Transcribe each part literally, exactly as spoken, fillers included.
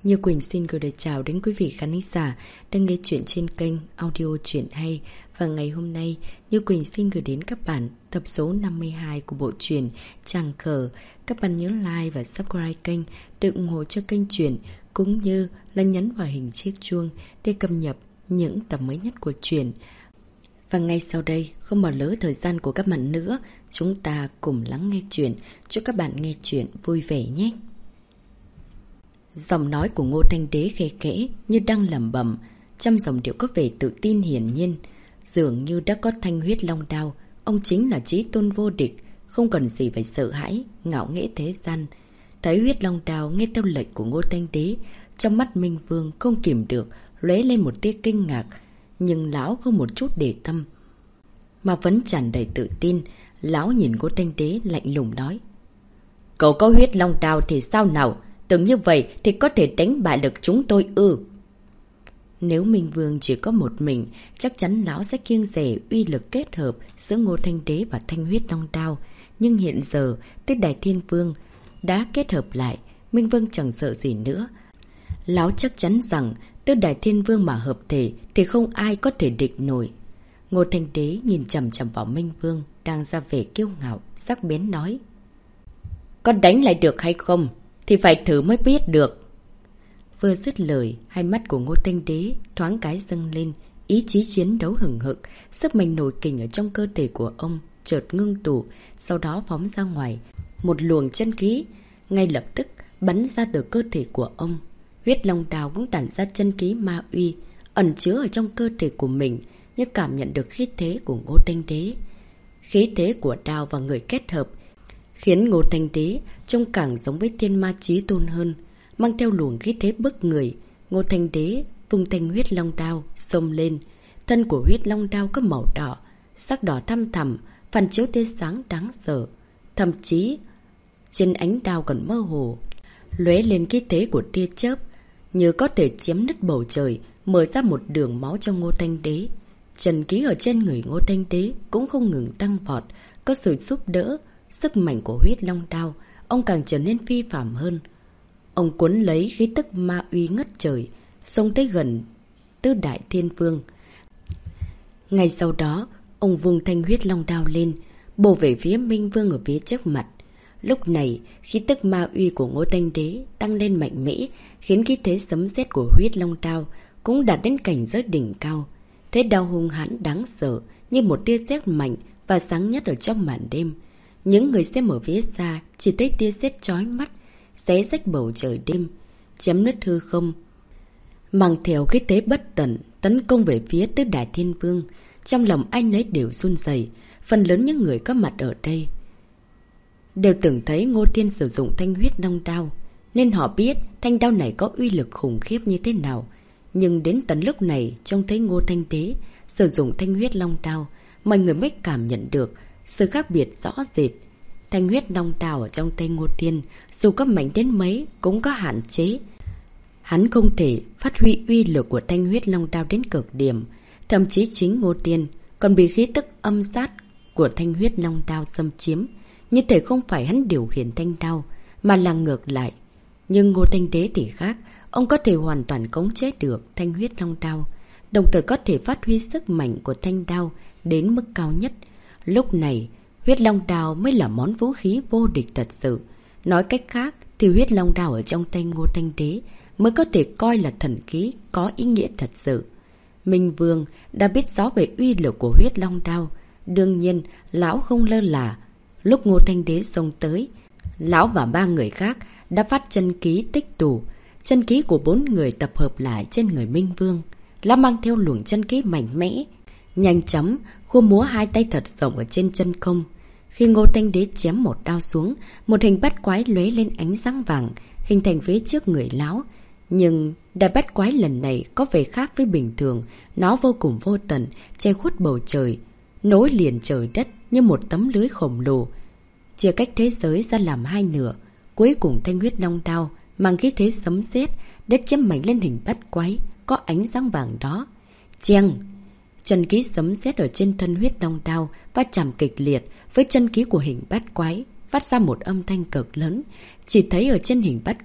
Như Quỳnh xin gửi lời chào đến quý vị khán giả đang nghe chuyện trên kênh audio Chuyện Hay. Và ngày hôm nay, Như Quỳnh xin gửi đến các bạn tập số năm mươi hai của bộ truyện Tràng Cờ. Các bạn nhớ like và subscribe kênh để ủng hộ cho kênh truyện, cũng như là nhấn vào hình chiếc chuông để cập nhật những tập mới nhất của truyện. Và ngay sau đây, không bỏ lỡ thời gian của các bạn nữa, chúng ta cùng lắng nghe chuyện. Chúc các bạn nghe chuyện vui vẻ nhé. Giọng nói của Ngô Thanh Đế khẽ khẽ như đang lẩm bẩm, trong giọng điệu có vẻ tự tin hiển nhiên. Dường như đã có thanh huyết long đao, ông chính là chí tôn vô địch, không cần gì phải sợ hãi, ngạo nghễ thế gian. Thấy huyết long đao nghe theo lệnh của Ngô Thanh Đế, trong mắt Minh Vương không kìm được lóe lên một tia kinh ngạc, nhưng lão không một chút để tâm, mà vẫn tràn đầy tự tin. Lão nhìn Ngô Thanh Đế lạnh lùng nói: "Cậu có huyết long đao thì sao nào? Tưởng như vậy thì có thể đánh bại được chúng tôi ư?" Nếu Minh Vương chỉ có một mình, chắc chắn lão sẽ kiêng dè uy lực kết hợp giữa Ngô Thanh Đế và thanh huyết long đao. Nhưng hiện giờ, Tứ Đại Thiên Vương đã kết hợp lại, Minh Vương chẳng sợ gì nữa. Lão chắc chắn rằng Tứ Đại Thiên Vương mà hợp thể thì không ai có thể địch nổi. Ngô Thanh Đế nhìn chằm chằm vào Minh Vương đang ra vẻ kiêu ngạo, sắc bén nói: "Có đánh lại được hay không thì phải thử mới biết được." Vừa dứt lời, hai mắt của Ngô Thanh Đế thoáng cái dâng lên, ý chí chiến đấu hừng hực, sức mạnh nổi kình ở trong cơ thể của ông chợt ngưng tụ, sau đó phóng ra ngoài. Một luồng chân khí ngay lập tức bắn ra từ cơ thể của ông. Huyết long đao cũng tản ra chân khí ma uy, ẩn chứa ở trong cơ thể của mình, như cảm nhận được khí thế của Ngô Thanh Đế. Khí thế của đao và người kết hợp khiến Ngô Thanh Đế trông càng giống với thiên ma chí tôn hơn, mang theo luồng khí thế bức người. Ngô Thanh Đế vung thanh huyết long đao xông lên. Thân của huyết long đao có màu đỏ, sắc đỏ thăm thẳm, phản chiếu tia sáng đáng sợ. Thậm chí trên ánh đao còn mơ hồ lóe lên khí thế của tia chớp, như có thể chém nứt bầu trời, mở ra một đường máu cho Ngô Thanh Đế. Chân khí ở trên người Ngô Thanh Đế cũng không ngừng tăng vọt, có sự giúp đỡ sức mạnh của huyết long đao, ông càng trở nên phi phàm hơn. Ông cuốn lấy khí tức ma uy ngất trời, xông tới gần Tứ Đại Thiên Vương. Ngay sau đó, ông vung thanh huyết long đao lên, bổ về phía Minh Vương ở phía trước mặt. Lúc này, khí tức ma uy của Ngô Thanh Đế tăng lên mạnh mẽ, khiến khí thế sấm sét của huyết long đao cũng đạt đến cảnh giới đỉnh cao. Thế đao hung hãn đáng sợ như một tia sét mạnh và sáng nhất ở trong màn đêm. Những người xem ở phía xa chỉ thấy tia sét chói mắt, xé rách bầu trời đêm, chém nứt hư không, mang theo khí thế bất tận tấn công về phía Tứ Đại Thiên Vương. Trong lòng ai nấy đều run rẩy. Phần lớn những người có mặt ở đây đều từng thấy Ngô Thiên sử dụng thanh huyết long đao, nên họ biết thanh đao này có uy lực khủng khiếp như thế nào. Nhưng đến tận lúc này, trông thấy Ngô Thanh Đế sử dụng thanh huyết long đao, mọi người mới cảm nhận được sự khác biệt rõ rệt. Thanh huyết long đao ở trong tay Ngô Thiên, dù có mạnh đến mấy cũng có hạn chế. Hắn không thể phát huy uy lực của thanh huyết long đao đến cực điểm. Thậm chí chính Ngô Thiên còn bị khí tức âm sát của thanh huyết long đao xâm chiếm, như thể không phải hắn điều khiển thanh đao, mà là ngược lại. Nhưng Ngô Thanh Đế thì khác, ông có thể hoàn toàn khống chế được thanh huyết long đao, đồng thời có thể phát huy sức mạnh của thanh đao đến mức cao nhất. Lúc này, huyết long đao mới là món vũ khí vô địch thật sự. Nói cách khác thì huyết long đao ở trong tay Ngô Thanh Đế mới có thể coi là thần khí có ý nghĩa thật sự. Minh Vương đã biết rõ về uy lực của huyết long đao, đương nhiên lão không lơ là. Lúc Ngô Thanh Đế xông tới, lão và ba người khác đã phát chân khí tích tụ. Chân khí của bốn người tập hợp lại trên người Minh Vương. Lão mang theo luồng chân khí mạnh mẽ, nhanh chóng khua múa hai tay thật rộng ở trên chân không. Khi Ngô Thanh Đế chém một đao xuống, một hình bát quái lóe lên ánh sáng vàng, hình thành phía trước người lão. Nhưng đại bát quái lần này có vẻ khác với bình thường. Nó vô cùng vô tận, che khuất bầu trời, nối liền trời đất như một tấm lưới khổng lồ, chia cách thế giới ra làm hai nửa. Cuối cùng thanh huyết long đao mang khí thế sấm sét để chém mạnh lên hình bát quái có ánh sáng vàng đó. Cheng! Chân khí sấm sét ở trên thân huyết long đao va chạm kịch liệt với chân khí của hình bát quái, phát ra một âm thanh cực lớn. Chỉ thấy ở trên hình bát quái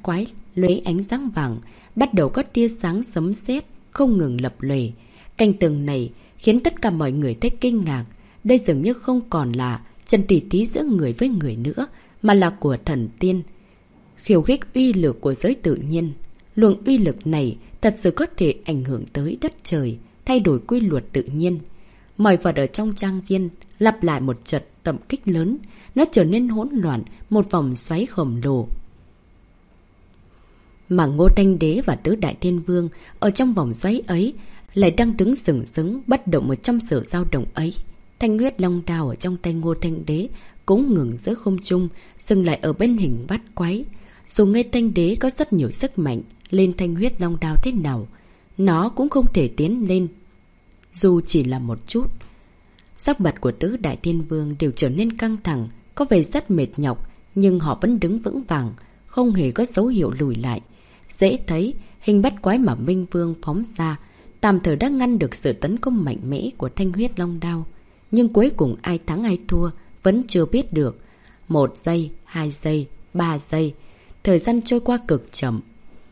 lóe ánh sáng vàng, bắt đầu có tia sáng sấm sét không ngừng lập lòe. Cảnh tượng này khiến tất cả mọi người thấy kinh ngạc. Đây dường như không còn là trận tỉ thí giữa người với người nữa, mà là của thần tiên, khiêu khích uy lực của giới tự nhiên. Luồng uy lực này thật sự có thể ảnh hưởng tới đất trời, thay đổi quy luật tự nhiên. Mọi vật ở trong trang viên lặp lại một trận tập kích lớn, nó trở nên hỗn loạn, một vòng xoáy khổng lồ. Mà Ngô Thanh Đế và Tứ Đại Thiên Vương ở trong vòng xoáy ấy lại đang đứng sừng sững bất động ở trong sự dao động ấy. Thanh huyết long đao ở trong tay Ngô Thanh Đế cũng ngừng giữa không trung, dừng lại ở bên hình bát quái. Dù Ngô Thanh Đế có rất nhiều sức mạnh lên thanh huyết long đao thế nào, nó cũng không thể tiến lên, dù chỉ là một chút. Sắc mặt của Tứ Đại Thiên Vương đều trở nên căng thẳng, có vẻ rất mệt nhọc, nhưng họ vẫn đứng vững vàng, không hề có dấu hiệu lùi lại. Dễ thấy, hình bắt quái mà Minh Vương phóng ra tạm thời đã ngăn được sự tấn công mạnh mẽ của thanh huyết long đao. Nhưng cuối cùng ai thắng ai thua vẫn chưa biết được. Một giây, hai giây, ba giây, thời gian trôi qua cực chậm.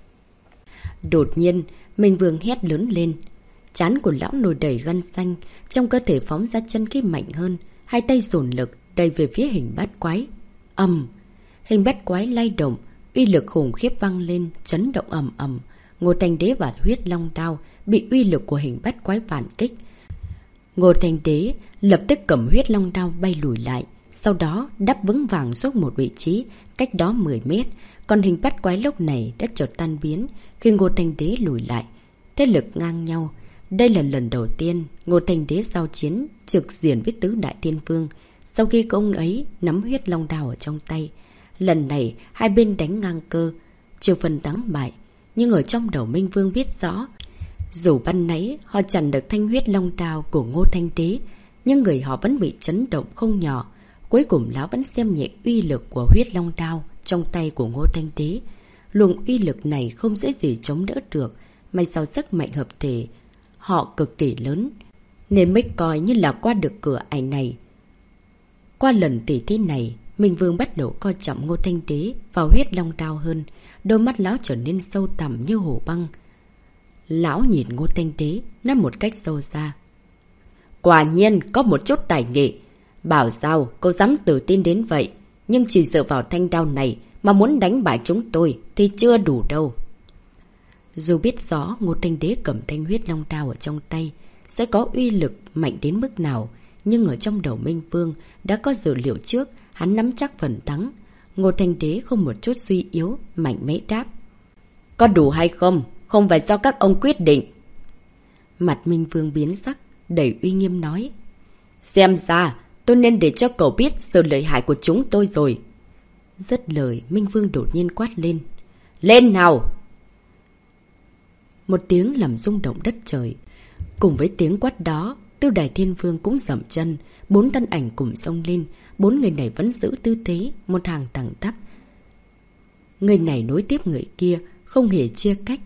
Đột nhiên, Minh Vương hét lớn lên. Trán của lão nổi đầy gân xanh, trong cơ thể phóng ra chân khí mạnh hơn, hai tay dồn lực đẩy về phía hình bát quái. Ầm! Hình bát quái lay động, uy lực khủng khiếp vang lên, chấn động ầm ầm. Ngô Thanh Đế và huyết long đao bị uy lực của hình bát quái phản kích. Ngô Thanh Đế lập tức cầm huyết long đao bay lùi lại, sau đó đắp vững vàng xuống một vị trí cách đó mười mét. Còn hình bát quái lúc này đã chợt tan biến khi Ngô Thanh Đế lùi lại. Thế lực ngang nhau. Đây là lần đầu tiên Ngô Thanh Đế giao chiến trực diện với Tứ Đại Thiên Vương sau khi ông ấy nắm huyết long đao ở trong tay. Lần này hai bên đánh ngang cơ, chưa phân thắng bại. Nhưng ở trong đầu Minh Vương biết rõ, dù ban nãy họ chặn được thanh huyết long đao của Ngô Thanh Đế, nhưng người họ vẫn bị chấn động không nhỏ. Cuối cùng lão vẫn xem nhẹ uy lực của huyết long đao trong tay của Ngô Thanh Đế. Luồng uy lực này không dễ gì chống đỡ được, may sao sức mạnh hợp thể họ cực kỳ lớn, nên mới coi như là qua được cửa ải này. Qua lần tỉ thí này, Minh Vương bắt đầu coi trọng Ngô Thanh Đế vào huyết long đao hơn. Đôi mắt lão trở nên sâu thẳm như hồ băng. Lão nhìn Ngô Thanh Đế nói một cách sâu xa. Quả nhiên có một chút tài nghệ. Bảo sao cô dám tự tin đến vậy, nhưng chỉ dựa vào thanh đao này mà muốn đánh bại chúng tôi thì chưa đủ đâu. Dù biết rõ Ngô Thanh Đế cầm thanh huyết long đao ở trong tay sẽ có uy lực mạnh đến mức nào, nhưng ở trong đầu Minh Vương đã có dự liệu trước, hắn nắm chắc phần thắng. Ngô Thanh Đế không một chút suy yếu, mạnh mẽ đáp. Có đủ hay không, không phải do các ông quyết định. Mặt Minh Vương biến sắc, đầy uy nghiêm nói. Xem ra tôi nên để cho cậu biết sự lợi hại của chúng tôi rồi. Dứt lời, Minh Vương đột nhiên quát lên. Lên nào! Một tiếng làm rung động đất trời. Cùng với tiếng quát đó, Tứ Đại Thiên Vương cũng dậm chân, bốn thân ảnh cùng xông lên. Bốn người này vẫn giữ tư thế, một hàng thẳng tắp. Người này nối tiếp người kia, không hề chia cách.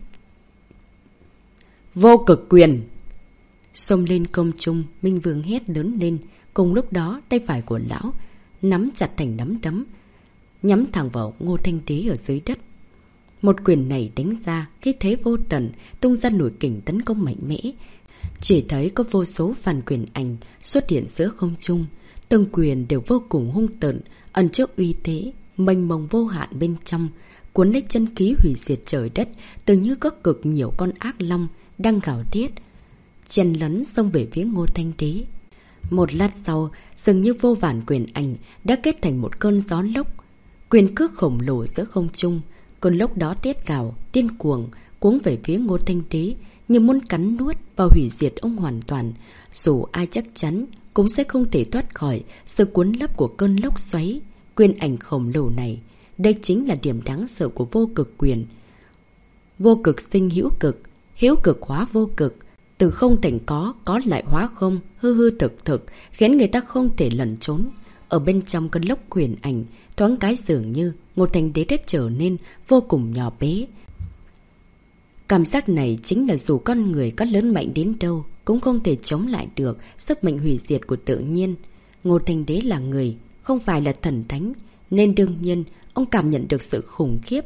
Vô cực quyền! Xông lên công trung, Minh Vương hét lớn lên. Cùng lúc đó, tay phải của lão nắm chặt thành nắm đấm, nhắm thẳng vào Ngô Thanh Đế ở dưới đất. Một quyền này đánh ra, khí thế vô tận, tung ra nổi kình tấn công mạnh mẽ. Chỉ thấy có vô số phản quyền ảnh xuất hiện giữa không trung. Từng quyền đều vô cùng hung tợn, ẩn trước uy thế, mênh mông vô hạn bên trong, cuốn lấy chân khí hủy diệt trời đất, tưởng như có cực nhiều con ác long đang gào thét, chen lấn xông về phía Ngô Thanh Đế. Một lát sau, dường như vô vàn quyền ảnh đã kết thành một cơn gió lốc, quyền cước khổng lồ giữa không trung. Cơn lốc đó tiết cào, điên cuồng, cuống về phía Ngô Thanh Đế, như muốn cắn nuốt và hủy diệt ông hoàn toàn. Dù ai chắc chắn cũng sẽ không thể thoát khỏi sự cuốn lấp của cơn lốc xoáy. Quyền ảnh khổng lồ này, đây chính là điểm đáng sợ của vô cực quyền. Vô cực sinh hữu cực, hữu cực hóa vô cực. Từ không thành có, có lại hóa không, hư hư thực thực, khiến người ta không thể lẩn trốn. Ở bên trong cơn lốc quyền ảnh, thoáng cái dường như Ngô Thanh Đế đã trở nên vô cùng nhỏ bé. Cảm giác này chính là dù con người có lớn mạnh đến đâu cũng không thể chống lại được sức mạnh hủy diệt của tự nhiên. Ngô Thanh Đế là người, không phải là thần thánh, nên đương nhiên ông cảm nhận được sự khủng khiếp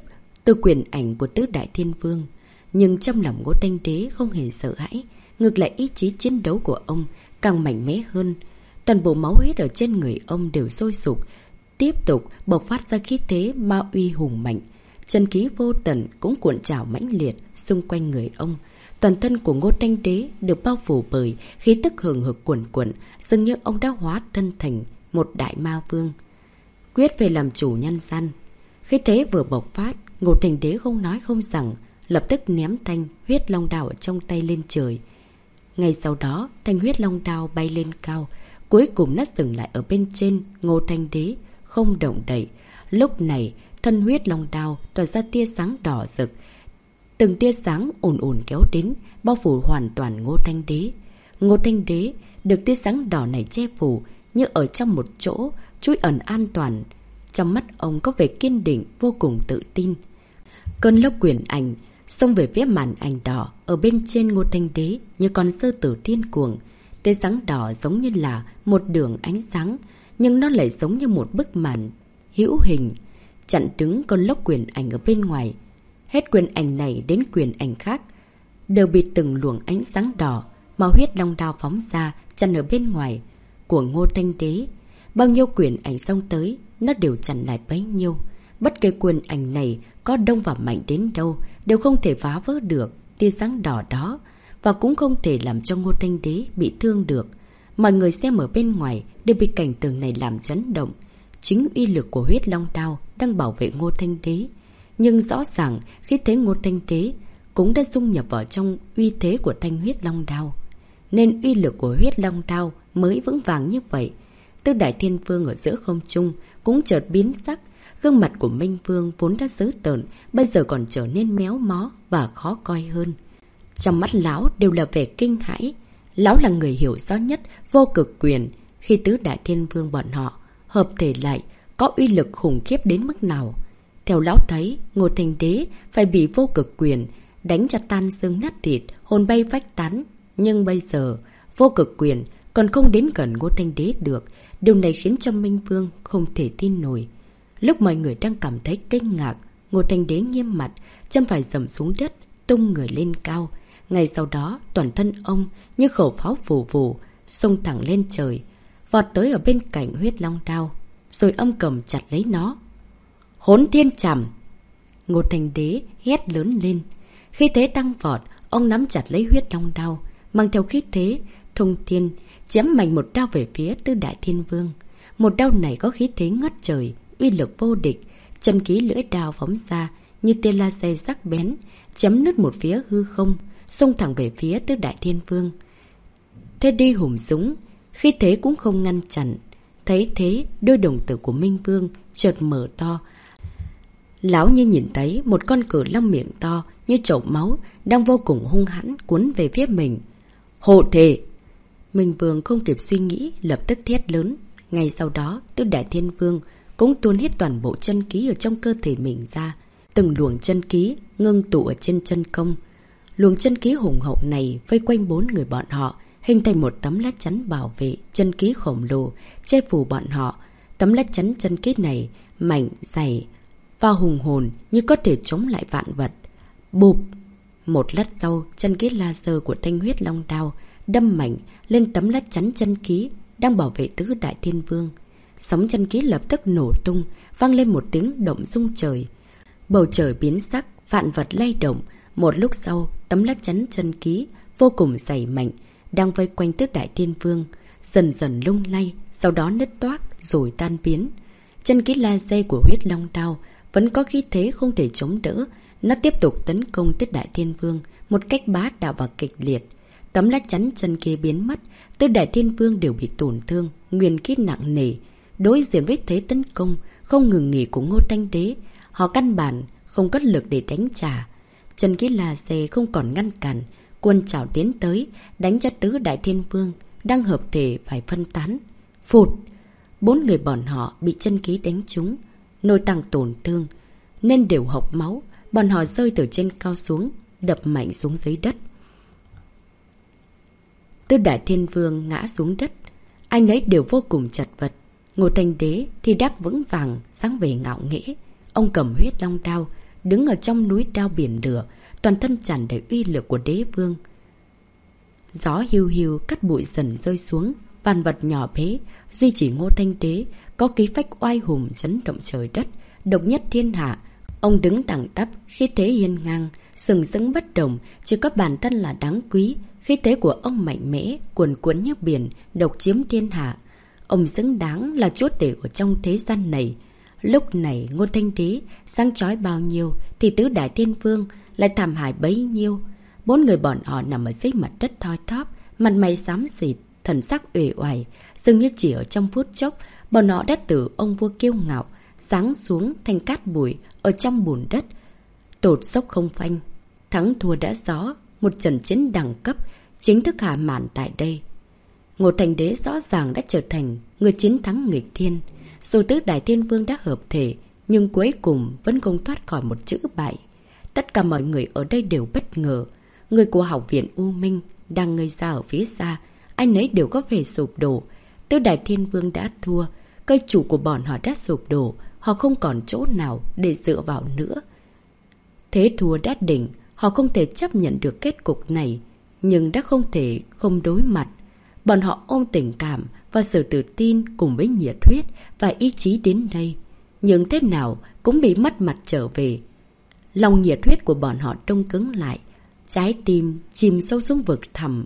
từ quyền ảnh của tứ đại thiên vương. Nhưng trong lòng Ngô Thanh Đế không hề sợ hãi, ngược lại ý chí chiến đấu của ông càng mạnh mẽ hơn. Toàn bộ máu huyết ở trên người ông đều sôi sục, tiếp tục bộc phát ra khí thế ma uy hùng mạnh. Chân khí vô tận cũng cuộn trào mãnh liệt xung quanh người ông. Toàn thân của Ngô Thanh Đế được bao phủ bởi khí tức hừng hực cuồn cuộn, dường như ông đã hóa thân thành một đại ma vương, quyết về làm chủ nhân gian. Khi thế vừa bộc phát, Ngô Thanh Đế không nói không rằng, lập tức ném thanh huyết long đao ở trong tay lên trời. Ngay sau đó, thanh huyết long đao bay lên cao, cuối cùng nó dừng lại ở bên trên Ngô Thanh Đế, không động đậy. Lúc này, thân huyết long đao tỏa ra tia sáng đỏ rực, từng tia sáng ồn ồn kéo đến, bao phủ hoàn toàn Ngô Thanh Đế. Ngô Thanh Đế được tia sáng đỏ này che phủ, như ở trong một chỗ trú ẩn an toàn. Trong mắt ông có vẻ kiên định, vô cùng tự tin. Cơn lốc quyền ảnh xông về phía màn ảnh đỏ ở bên trên Ngô Thanh Đế như con sư tử điên cuồng. Tia sáng đỏ giống như là một đường ánh sáng, nhưng nó lại giống như một bức màn hữu hình chặn đứng con lốc quyền ảnh ở bên ngoài. Hết quyền ảnh này đến quyền ảnh khác đều bị từng luồng ánh sáng đỏ màu huyết long đao phóng ra chặn ở bên ngoài của Ngô Thanh Đế. Bao nhiêu quyền ảnh xông tới, nó đều chặn lại bấy nhiêu. Bất kể quyền ảnh này có đông và mạnh đến đâu, đều không thể phá vỡ được tia sáng đỏ đó, và cũng không thể làm cho Ngô Thanh Đế bị thương được. Mọi người xem ở bên ngoài đều bị cảnh tượng này làm chấn động. Chính uy lực của huyết long đao đang bảo vệ Ngô Thanh Đế, nhưng rõ ràng khi thế Ngô Thanh Đế cũng đã dung nhập vào trong uy thế của thanh huyết long đao, nên uy lực của huyết long đao mới vững vàng như vậy. Tứ đại thiên vương ở giữa không trung cũng chợt biến sắc. Gương mặt của Minh Vương vốn đã dữ tợn, bây giờ còn trở nên méo mó và khó coi hơn. Trong mắt lão đều là vẻ kinh hãi. Lão là người hiểu rõ nhất vô cực quyền. Khi tứ đại thiên vương bọn họ hợp thể lại, có uy lực khủng khiếp đến mức nào. Theo lão thấy, Ngô Thanh Đế phải bị vô cực quyền đánh cho tan xương nát thịt, hồn bay phách tán. Nhưng bây giờ, vô cực quyền còn không đến gần Ngô Thanh Đế được. Điều này khiến cho Minh Vương không thể tin nổi. Lúc mọi người đang cảm thấy kinh ngạc, Ngô Thanh Đế nghiêm mặt, chân phải dầm xuống đất, tung người lên cao. Ngay sau đó, toàn thân ông như khẩu pháo vù vù, xông thẳng lên trời, vọt tới ở bên cạnh huyết long đao, rồi âm cầm chặt lấy nó. Hỗn thiên trảm! Ngô Thanh Đế hét lớn lên. Khi thế tăng vọt, ông nắm chặt lấy huyết long đao, mang theo khí thế thông thiên, chém mạnh một đao về phía tứ đại thiên vương. Một đao này có khí thế ngất trời, uy lực vô địch. Chân khí lưỡi đao phóng ra như tia laser sắc bén, chém nứt một phía hư không, xông thẳng về phía tứ đại thiên vương. Thế đi hùng dũng, khi thế cũng không ngăn chặn. Thấy thế, đôi đồng tử của Minh Vương chợt mở to. Lão như nhìn thấy một con cử long miệng to như chậu máu đang vô cùng hung hãn cuốn về phía mình. Hộ thể! Minh Vương không kịp suy nghĩ, lập tức thét lớn. Ngay sau đó, tứ đại thiên vương cũng tuôn hết toàn bộ chân khí ở trong cơ thể mình ra. Từng luồng chân khí ngưng tụ ở trên chân công. Luồng chân khí hùng hậu này vây quanh bốn người bọn họ, hình thành một tấm lá chắn bảo vệ chân khí khổng lồ, che phủ bọn họ. Tấm lá chắn chân khí này mảnh, dày và hùng hồn như có thể chống lại vạn vật. Bụp! Một lát sau, chân khí laser của thanh huyết long đao đâm mạnh lên tấm lá chắn chân khí đang bảo vệ tứ đại thiên vương. Sóng chân khí lập tức nổ tung, vang lên một tiếng động rung trời. Bầu trời biến sắc, vạn vật lay động. Một lúc sau, tấm lá chắn chân khí vô cùng dày mạnh đang vây quanh tứ đại thiên vương dần dần lung lay, sau đó nứt toác rồi tan biến. Chân khí laser của huyết long đao vẫn có khí thế không thể chống đỡ. Nó tiếp tục tấn công tứ đại thiên vương một cách bá đạo và kịch liệt. Tấm lá chắn chân khí biến mất, tứ đại thiên vương đều bị tổn thương, nguyên khí nặng nề. Đối diện với thế tấn công không ngừng nghỉ của Ngô Thanh Đế, họ căn bản không có lực để đánh trả. Chân khí laser không còn ngăn cản, quân trảo tiến tới, đánh cho tứ đại thiên vương đang hợp thể phải phân tán. Phụt! Bốn người bọn họ bị chân khí đánh trúng, nội tạng tổn thương nên đều hộc máu. Bọn họ rơi từ trên cao xuống, đập mạnh xuống dưới đất. Tứ đại thiên vương ngã xuống đất, anh ấy đều vô cùng chật vật. Ngô Thanh Đế thì đáp vững vàng, sáng về ngạo nghễ. Ông cầm huyết long đao, đứng ở trong núi đao biển lửa, toàn thân tràn đầy uy lực của đế vương. Gió hiu hiu cắt bụi dần rơi xuống, vạn vật nhỏ bé, duy chỉ Ngô Thanh Đế có khí phách oai hùng chấn động trời đất, độc nhất thiên hạ. Ông đứng thẳng tắp, khí thế hiên ngang, sừng sững bất động, chỉ có bản thân là đáng quý. Khí thế của ông mạnh mẽ, cuồn cuộn như biển, độc chiếm thiên hạ. Ông xứng đáng là chúa tể của trong thế gian này. Lúc này Ngô Thanh Đế sáng chói bao nhiêu thì tứ đại thiên vương lại thảm hại bấy nhiêu. Bốn người bọn họ nằm ở dưới mặt đất thoi thóp, mặt mày xám xịt, thần sắc uể oải. Dường như chỉ ở trong phút chốc, bọn họ đã từ ông vua kiêu ngạo giáng xuống thành cát bụi ở trong bùn đất. Tột dốc không phanh, thắng thua đã rõ, một trận chiến đẳng cấp chính thức hạ màn tại đây. Ngô Thanh Đế rõ ràng đã trở thành người chiến thắng nghịch thiên. Dù tứ đại thiên vương đã hợp thể, nhưng cuối cùng vẫn không thoát khỏi một chữ bại. Tất cả mọi người ở đây đều bất ngờ. Người của học viện U Minh đang ngây ra ở phía xa, anh ấy đều có vẻ sụp đổ. Tứ đại thiên vương đã thua, cây chủ của bọn họ đã sụp đổ, họ không còn chỗ nào để dựa vào nữa. Thế thua đã định, họ không thể chấp nhận được kết cục này, nhưng đã không thể không đối mặt. Bọn họ ôm tình cảm và sự tự tin cùng với nhiệt huyết và ý chí đến đây, nhưng thế nào cũng bị mất mặt trở về. Lòng nhiệt huyết của bọn họ đông cứng lại, trái tim chìm sâu xuống vực thẳm.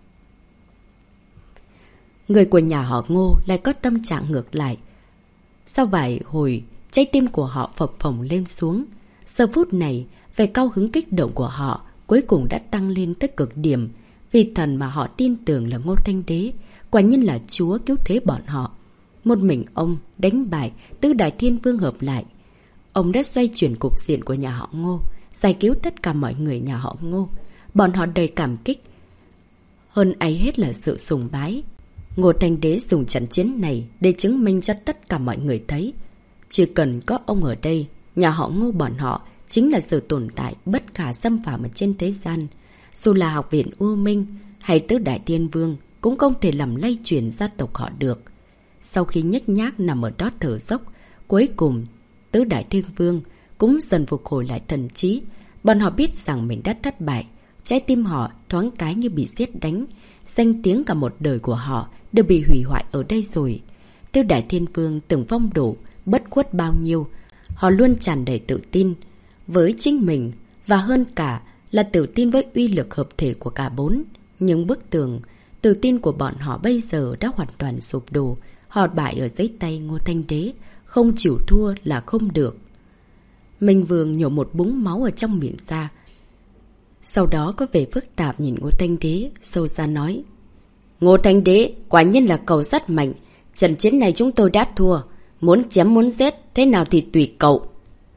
Người của nhà họ Ngô lại có tâm trạng ngược lại. Sau vài hồi, trái tim của họ phập phồng lên xuống. Giờ phút này, vẻ cao hứng kích động của họ cuối cùng đã tăng lên tới cực điểm. Vì thần mà họ tin tưởng là Ngô Thanh Đế, quả nhiên là chúa cứu thế bọn họ. Một mình ông đánh bại tứ đại thiên vương hợp lại. Ông đã xoay chuyển cục diện của nhà họ Ngô, giải cứu tất cả mọi người nhà họ Ngô. Bọn họ đầy cảm kích. Hơn ấy hết là sự sùng bái. Ngô Thanh Đế dùng trận chiến này để chứng minh cho tất cả mọi người thấy, chỉ cần có ông ở đây, nhà họ Ngô bọn họ chính là sự tồn tại bất khả xâm phạm ở trên thế gian. Dù là học viện U Minh hay tứ đại thiên vương cũng không thể làm lay chuyển gia tộc họ được. Sau khi nhếch nhác nằm ở đó thở dốc, cuối cùng tứ đại thiên vương cũng dần phục hồi lại thần trí. Bọn họ biết rằng mình đã thất bại. Trái tim họ thoáng cái như bị sét đánh. Danh tiếng cả một đời của họ đều bị hủy hoại ở đây rồi. Tứ đại thiên vương từng phong độ, bất khuất bao nhiêu. Họ luôn tràn đầy tự tin với chính mình, và hơn cả là tự tin với uy lực hợp thể của cả bốn. Nhưng bức tường tự tin của bọn họ bây giờ đã hoàn toàn sụp đổ. Họ bại ở dưới tay Ngô Thanh Đế, không chịu thua là không được. Minh Vương nhổ một búng máu ở trong miệng ra. Sau đó có vẻ phức tạp nhìn Ngô Thanh Đế, sâu xa nói: Ngô Thanh Đế quả nhiên là cậu rất mạnh. Trận chiến này chúng tôi đã thua. Muốn chém muốn giết, thế nào thì tùy cậu.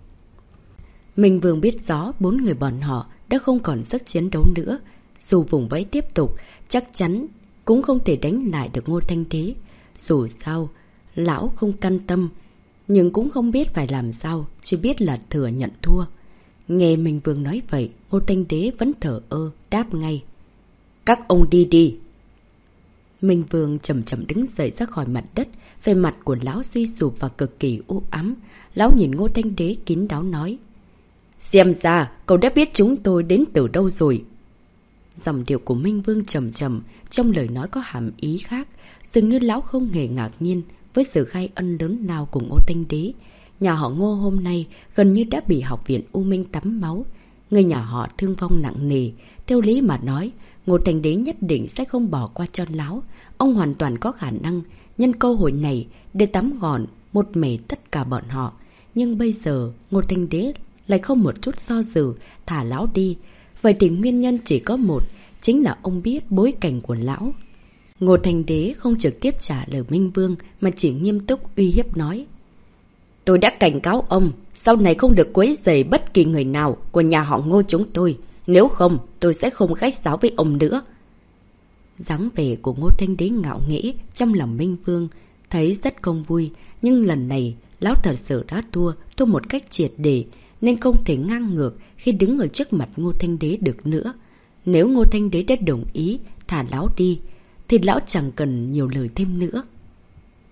Minh Vương biết rõ bốn người bọn họ đã không còn sức chiến đấu nữa. Dù vùng vẫy tiếp tục, chắc chắn cũng không thể đánh lại được Ngô Thanh Đế. Dù sao, lão không căn tâm, nhưng cũng không biết phải làm sao, chỉ biết là thừa nhận thua. Nghe Minh Vương nói vậy, Ngô Thanh Đế vẫn thở ơ, đáp ngay: Các ông đi đi. Minh Vương chậm chậm đứng dậy ra khỏi mặt đất, về mặt của lão suy sụp và cực kỳ u ám. Lão nhìn Ngô Thanh Đế kín đáo nói: Xem ra cậu đã biết chúng tôi đến từ đâu rồi. Dòng điệu của Minh Vương trầm trầm, trong lời nói có hàm ý khác. Dường như lão không hề ngạc nhiên với sự khai ân lớn lao của Ngô Thanh Đế. Nhà họ Ngô hôm nay gần như đã bị học viện U Minh tắm máu. Người nhà họ thương vong nặng nề. Theo lý mà nói, Ngô Thanh Đế nhất định sẽ không bỏ qua cho lão. Ông hoàn toàn có khả năng nhân cơ hội này để tắm gọn một mẻ tất cả bọn họ. Nhưng bây giờ Ngô Thanh Đế lại không một chút do dự thả lão đi. Vậy thì nguyên nhân chỉ có một, chính là ông biết bối cảnh của lão. Ngô Thanh Đế không trực tiếp trả lời Minh Vương, mà chỉ nghiêm túc uy hiếp nói: Tôi đã cảnh cáo ông, sau này không được quấy rầy bất kỳ người nào của nhà họ Ngô chúng tôi. Nếu không, tôi sẽ không khách sáo với ông nữa. Dáng vẻ của Ngô Thanh Đế ngạo nghễ, trong lòng Minh Vương thấy rất không vui. Nhưng lần này, lão thật sự đã thua, thua một cách triệt để, nên không thể ngang ngược khi đứng ở trước mặt Ngô Thanh Đế được nữa. Nếu Ngô Thanh Đế đã đồng ý thả lão đi, thì lão chẳng cần nhiều lời thêm nữa.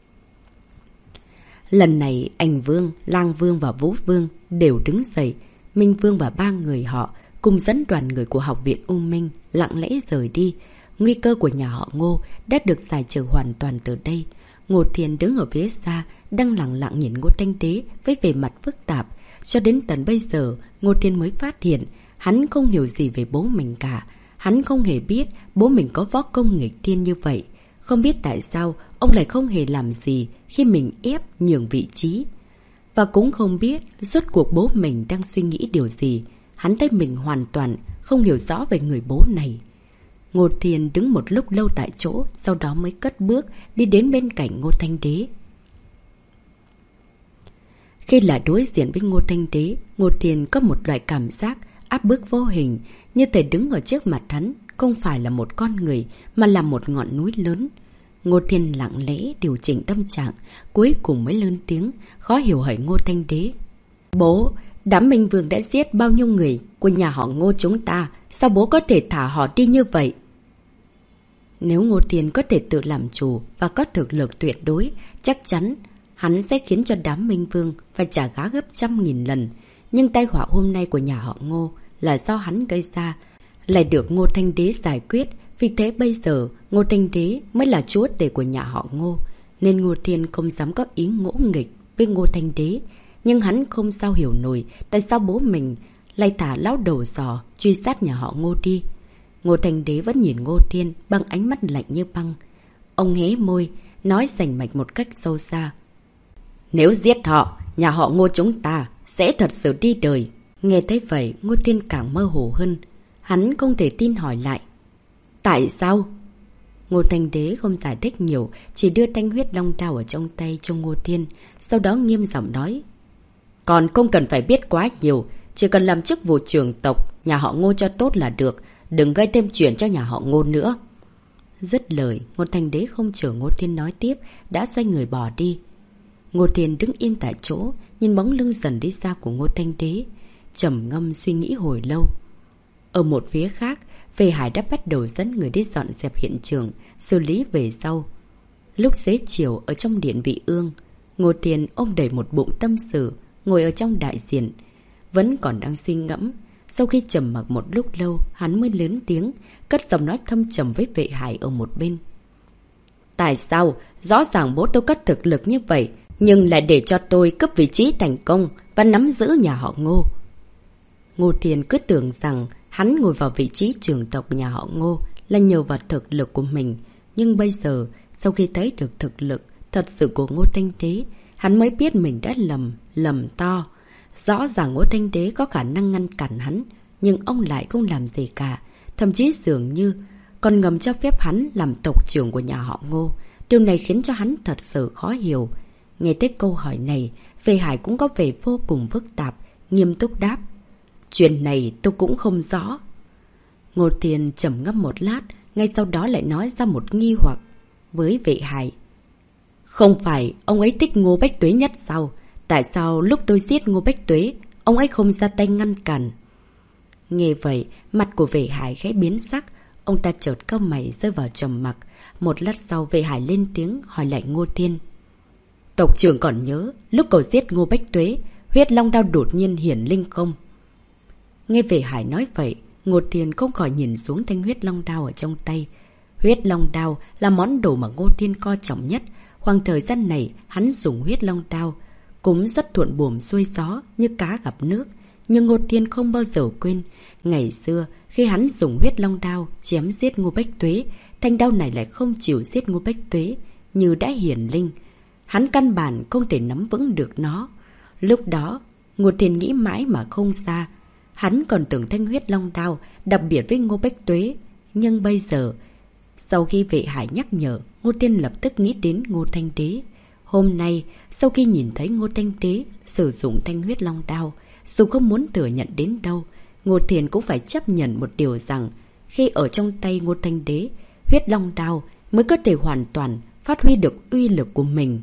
Lần này Ảnh Vương, Lang Vương và Vũ Vương đều đứng dậy. Minh Vương và ba người họ cùng dẫn đoàn người của học viện U Minh lặng lẽ rời đi. Nguy cơ của nhà họ Ngô đã được giải trừ hoàn toàn từ đây. Ngô Thiên đứng ở phía xa, đang lặng lặng nhìn Ngô Thanh Đế với vẻ mặt phức tạp. Cho đến tận bây giờ, Ngô Thiên mới phát hiện hắn không hiểu gì về bố mình cả. Hắn không hề biết bố mình có võ công nghịch thiên như vậy. Không biết tại sao ông lại không hề làm gì khi mình ép nhường vị trí. Và cũng không biết rốt cuộc bố mình đang suy nghĩ điều gì. Hắn thấy mình hoàn toàn không hiểu rõ về người bố này. Ngô Thiên đứng một lúc lâu tại chỗ, sau đó mới cất bước đi đến bên cạnh Ngô Thanh Đế. Khi là đối diện với Ngô Thanh Đế, Ngô Thiên có một loại cảm giác áp bức vô hình, như thể đứng ở trước mặt hắn không phải là một con người mà là một ngọn núi lớn. Ngô Thiên lặng lẽ điều chỉnh tâm trạng, cuối cùng mới lớn tiếng, khó hiểu hỏi Ngô Thanh Đế. Bố, đám Minh Vương đã giết bao nhiêu người của nhà họ Ngô chúng ta, sao bố có thể thả họ đi như vậy? Nếu Ngô Thiên có thể tự làm chủ và có thực lực tuyệt đối, chắc chắn hắn sẽ khiến cho đám Minh Vương phải trả giá gấp trăm nghìn lần. Nhưng tai họa hôm nay của nhà họ Ngô là do hắn gây ra, lại được Ngô Thanh Đế giải quyết. Vì thế bây giờ Ngô Thanh Đế mới là chúa tể của nhà họ Ngô, nên Ngô Thiên không dám có ý ngỗ nghịch với Ngô Thanh Đế. Nhưng hắn không sao hiểu nổi tại sao bố mình lại thả lão đầu sò truy sát nhà họ Ngô đi. Ngô Thanh Đế vẫn nhìn Ngô Thiên bằng ánh mắt lạnh như băng. Ông hé môi, nói rành mạch một cách sâu xa. Nếu giết họ, nhà họ Ngô chúng ta sẽ thật sự đi đời. Nghe thấy vậy, Ngô Thiên càng mơ hồ hơn. Hắn không thể tin hỏi lại. Tại sao? Ngô Thanh Đế không giải thích nhiều, chỉ đưa thanh huyết long đao ở trong tay cho Ngô Thiên, sau đó nghiêm giọng nói. Còn không cần phải biết quá nhiều, chỉ cần làm chức vụ trưởng tộc nhà họ Ngô cho tốt là được, đừng gây thêm chuyện cho nhà họ Ngô nữa. Dứt lời, Ngô Thanh Đế không chờ Ngô Thiên nói tiếp, đã xoay người bỏ đi. Ngô Thiên đứng yên tại chỗ, nhìn bóng lưng dần đi xa của Ngô Thanh Đế, trầm ngâm suy nghĩ hồi lâu. Ở một phía khác, Về Hải đã bắt đầu dẫn người đi dọn dẹp hiện trường, xử lý về sau. Lúc xế chiều ở trong điện vị ương, Ngô Thiên ôm đầy một bụng tâm sự, ngồi ở trong đại diện, vẫn còn đang suy ngẫm. Sau khi trầm mặc một lúc lâu, hắn mới lớn tiếng, cất giọng nói thâm trầm với Vệ Hải ở một bên. Tại sao? Rõ ràng bố tôi có thực lực như vậy, nhưng lại để cho tôi cướp vị trí thành công và nắm giữ nhà họ Ngô. Ngô Thiên cứ tưởng rằng hắn ngồi vào vị trí trưởng tộc nhà họ Ngô là nhờ vào thực lực của mình. Nhưng bây giờ, sau khi thấy được thực lực thật sự của Ngô Thanh Đế, hắn mới biết mình đã lầm, lầm to. Rõ ràng Ngô Thanh Đế có khả năng ngăn cản hắn, nhưng ông lại không làm gì cả. Thậm chí dường như còn ngầm cho phép hắn làm tộc trưởng của nhà họ Ngô. Điều này khiến cho hắn thật sự khó hiểu. Nghe tới câu hỏi này, Vệ Hải cũng có vẻ vô cùng phức tạp, nghiêm túc đáp. Chuyện này tôi cũng không rõ. Ngô Thiên trầm ngâm một lát, ngay sau đó lại nói ra một nghi hoặc với Vệ Hải. Không phải ông ấy thích Ngô Bách Tuế nhất sao? Tại sao lúc tôi giết Ngô Bách Tuế, ông ấy không ra tay ngăn cản? Nghe vậy, mặt của Vệ Hải khẽ biến sắc. Ông ta chợt cau mày rơi vào trầm mặc. Một lát sau, Vệ Hải lên tiếng hỏi lại Ngô Thiên. Tộc trưởng còn nhớ lúc cậu giết Ngô Bách Tuế, huyết long đao đột nhiên hiển linh không? Nghe Vệ Hải nói vậy, Ngô Thiên không khỏi nhìn xuống thanh huyết long đao ở trong tay. Huyết long đao là món đồ mà Ngô Thiên coi trọng nhất. Khoảng thời gian này, hắn dùng huyết long đao cũng rất thuận buồm xuôi gió như cá gặp nước. Nhưng Ngô Thiên không bao giờ quên, ngày xưa khi hắn dùng huyết long đao chém giết Ngô Bách Tuế, thanh đao này lại không chịu giết Ngô Bách Tuế như đã hiển linh. Hắn căn bản không thể nắm vững được nó. Lúc đó, Ngô Thiên nghĩ mãi mà không ra. Hắn còn tưởng thanh huyết long đao đặc biệt với Ngô Bách Tuế. Nhưng bây giờ, sau khi Vệ Hải nhắc nhở, Ngô Thiên lập tức nghĩ đến Ngô Thanh Đế. Hôm nay, sau khi nhìn thấy Ngô Thanh Đế sử dụng thanh huyết long đao, dù không muốn thừa nhận đến đâu, Ngô Thiên cũng phải chấp nhận một điều rằng khi ở trong tay Ngô Thanh Đế, huyết long đao mới có thể hoàn toàn phát huy được uy lực của mình.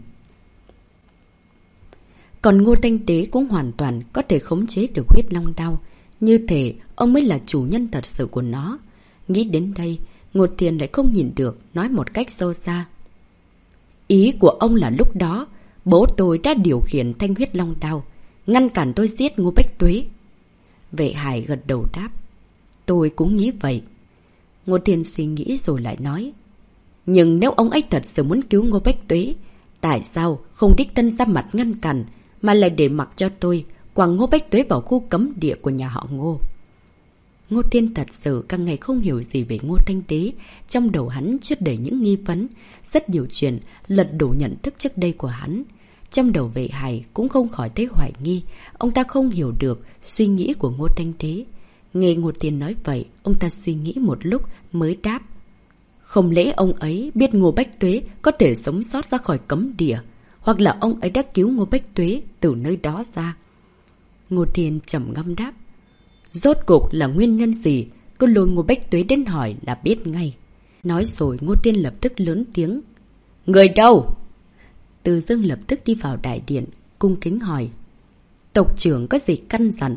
Còn Ngô Thanh Đế cũng hoàn toàn có thể khống chế được huyết long đao. Như thế, ông mới là chủ nhân thật sự của nó. Nghĩ đến đây, Ngô Thiên lại không nhìn được, nói một cách sâu xa. Ý của ông là lúc đó, bố tôi đã điều khiển thanh huyết long đao, ngăn cản tôi giết Ngô Bách Tuế. Vệ Hải gật đầu đáp. Tôi cũng nghĩ vậy. Ngô Thiên suy nghĩ rồi lại nói. Nhưng nếu ông ấy thật sự muốn cứu Ngô Bách Tuế, tại sao không đích thân ra mặt ngăn cản, mà lại để mặc cho tôi quăng Ngô Bách Tuế vào khu cấm địa của nhà họ Ngô? Ngô Thiên thật sự càng ngày không hiểu gì về Ngô Thanh Đế. Trong đầu hắn chất đầy những nghi vấn, rất nhiều chuyện lật đổ nhận thức trước đây của hắn. Trong đầu Vệ Hải cũng không khỏi thấy hoài nghi. Ông ta không hiểu được suy nghĩ của Ngô Thanh Đế. Nghe Ngô Thiên nói vậy, ông ta suy nghĩ một lúc mới đáp. Không lẽ ông ấy biết Ngô Bách Tuế có thể sống sót ra khỏi cấm địa, hoặc là ông ấy đã cứu Ngô Bách Tuế từ nơi đó ra? Ngô Thiên trầm ngâm đáp. Rốt cuộc là nguyên nhân gì? Cứ lôi Ngô Bách Tuế đến hỏi là biết ngay. Nói rồi Ngô Thiên lập tức lớn tiếng. Người đâu? Từ Dương lập tức đi vào đại điện, cung kính hỏi. Tộc trưởng có gì căn dặn?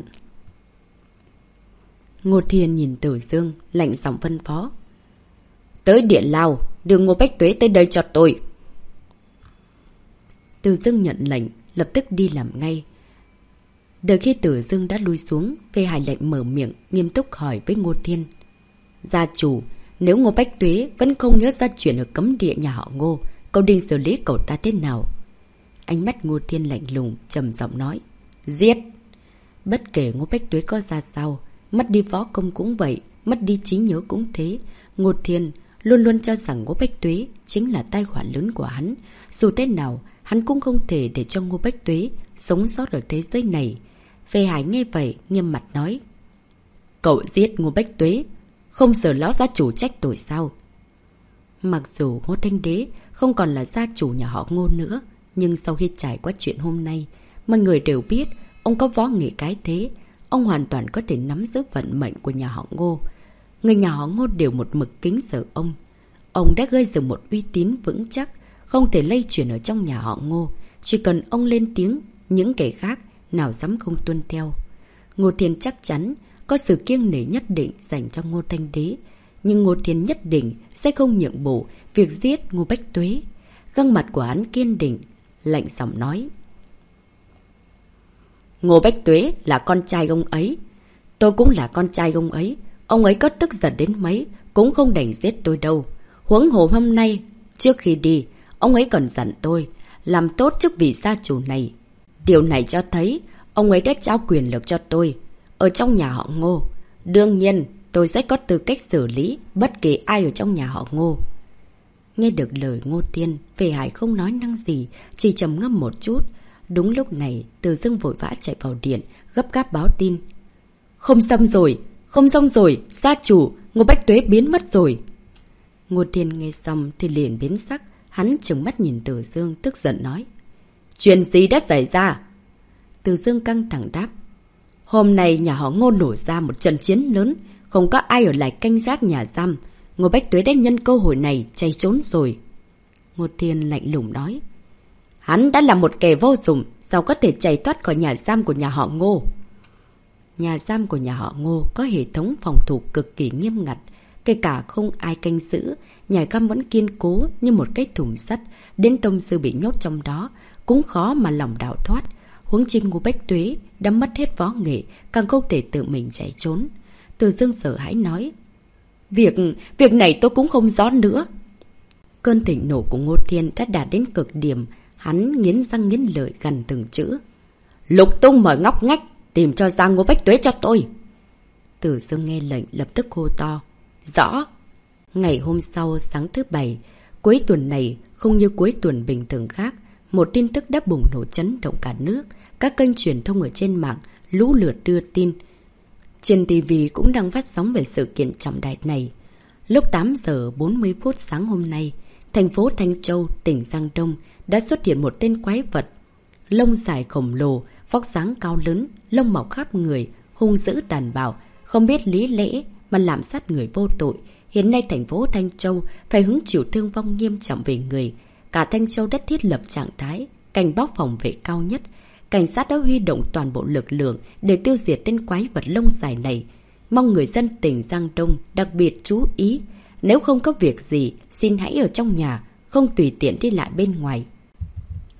Ngô Thiên nhìn Từ Dương, lạnh giọng phân phó. Tới điện lao, đưa Ngô Bách Tuế tới đây cho tôi. Từ Dương nhận lệnh, lập tức đi làm ngay. Đợi khi Từ Dương đã lui xuống, Vệ Hải lại mở miệng, nghiêm túc hỏi với Ngô Thiên. Gia chủ, nếu Ngô Bách Tuế vẫn không nhớ ra chuyện ở cấm địa nhà họ Ngô, cậu định xử lý cậu ta thế nào? Ánh mắt Ngô Thiên lạnh lùng, trầm giọng nói. Giết! Bất kể Ngô Bách Tuế có ra sao, mất đi võ công cũng vậy, mất đi trí nhớ cũng thế. Ngô Thiên luôn luôn cho rằng Ngô Bách Tuế chính là tai họa lớn của hắn. Dù thế nào, hắn cũng không thể để cho Ngô Bách Tuế sống sót ở thế giới này. Vệ Hải nghe vậy, nghiêm mặt nói. Cậu giết Ngô Bách Tuế, không sợ lão gia chủ trách tội sao? Mặc dù Ngô Thanh Đế không còn là gia chủ nhà họ Ngô nữa, nhưng sau khi trải qua chuyện hôm nay, mọi người đều biết ông có võ nghệ cái thế. Ông hoàn toàn có thể nắm giữ vận mệnh của nhà họ Ngô. Người nhà họ Ngô đều một mực kính sợ ông. Ông đã gây dựng một uy tín vững chắc, không thể lây chuyển ở trong nhà họ Ngô. Chỉ cần ông lên tiếng, những kẻ khác nào dám không tuân theo. Ngô Thiên chắc chắn có sự kiêng nể nhất định dành cho Ngô Thanh Đế. Nhưng Ngô Thiên nhất định sẽ không nhượng bộ việc giết Ngô Bách Tuế. Gương mặt của hắn kiên định, lạnh giọng nói. Ngô Bách Tuế là con trai ông ấy. Tôi cũng là con trai ông ấy. Ông ấy có tức giận đến mấy cũng không đành giết tôi đâu. Huống hồ hôm nay, trước khi đi, ông ấy còn dặn tôi làm tốt chức vị gia chủ này. Điều này cho thấy ông ấy đã trao quyền lực cho tôi ở trong nhà họ Ngô. Đương nhiên, tôi sẽ có tư cách xử lý bất kỳ ai ở trong nhà họ Ngô. Nghe được lời Ngô Thiên, Vệ Hải không nói năng gì, chỉ trầm ngâm một chút. Đúng lúc này, Từ Dương vội vã chạy vào điện, gấp gáp báo tin. Không xong rồi, không xong rồi, gia chủ, Ngô Bách Tuế biến mất rồi. Ngô Thiên nghe xong thì liền biến sắc, hắn trừng mắt nhìn Từ Dương tức giận nói. Chuyện gì đã xảy ra? Từ Dương căng thẳng đáp. Hôm nay nhà họ Ngô nổ ra một trận chiến lớn, không có ai ở lại canh gác nhà giam. Ngô Bách Tuế đã nhân cơ hội này chạy trốn rồi. Ngô Thiên lạnh lùng nói. Hắn đã là một kẻ vô dụng, sao có thể chạy thoát khỏi nhà giam của nhà họ Ngô? Nhà giam của nhà họ Ngô có hệ thống phòng thủ cực kỳ nghiêm ngặt. Kể cả không ai canh giữ, nhà giam vẫn kiên cố như một cái thùng sắt. Đến tông sư bị nhốt trong đó cũng khó mà lòng đào thoát. Huống chi Ngô Bách Tuế đã mất hết võ nghệ, càng không thể tự mình chạy trốn. Từ Dương sợ hãi nói. Việc, việc này tôi cũng không rõ nữa. Cơn thịnh nộ của Ngô Thiên đã đạt đến cực điểm. Hắn nghiến răng nghiến lợi gần từng chữ. Lục tung mở ngóc ngách, tìm cho ra Ngô Bách Tuế cho tôi. Từ Dương nghe lệnh lập tức hô to. Rõ. Ngày hôm sau sáng thứ bảy, cuối tuần này không như cuối tuần bình thường khác, một tin tức đã bùng nổ chấn động cả nước. Các kênh truyền thông ở trên mạng lũ lượt đưa tin. Trên ti vi cũng đang phát sóng về sự kiện trọng đại này. Lúc tám giờ bốn mươi phút sáng hôm nay, thành phố Thanh Châu, tỉnh Giang Đông đã xuất hiện một tên quái vật. Lông dài khổng lồ, vóc dáng cao lớn, lông mọc khắp người, hung dữ tàn bạo, không biết lý lẽ mà lạm sát người vô tội. Hiện nay thành phố Thanh Châu phải hứng chịu thương vong nghiêm trọng về người. Cả Thanh Châu đã thiết lập trạng thái cảnh báo phòng vệ cao nhất. Cảnh sát đã huy động toàn bộ lực lượng để tiêu diệt tên quái vật lông dài này. Mong người dân tỉnh Giang Đông đặc biệt chú ý. Nếu không có việc gì, xin hãy ở trong nhà, không tùy tiện đi lại bên ngoài.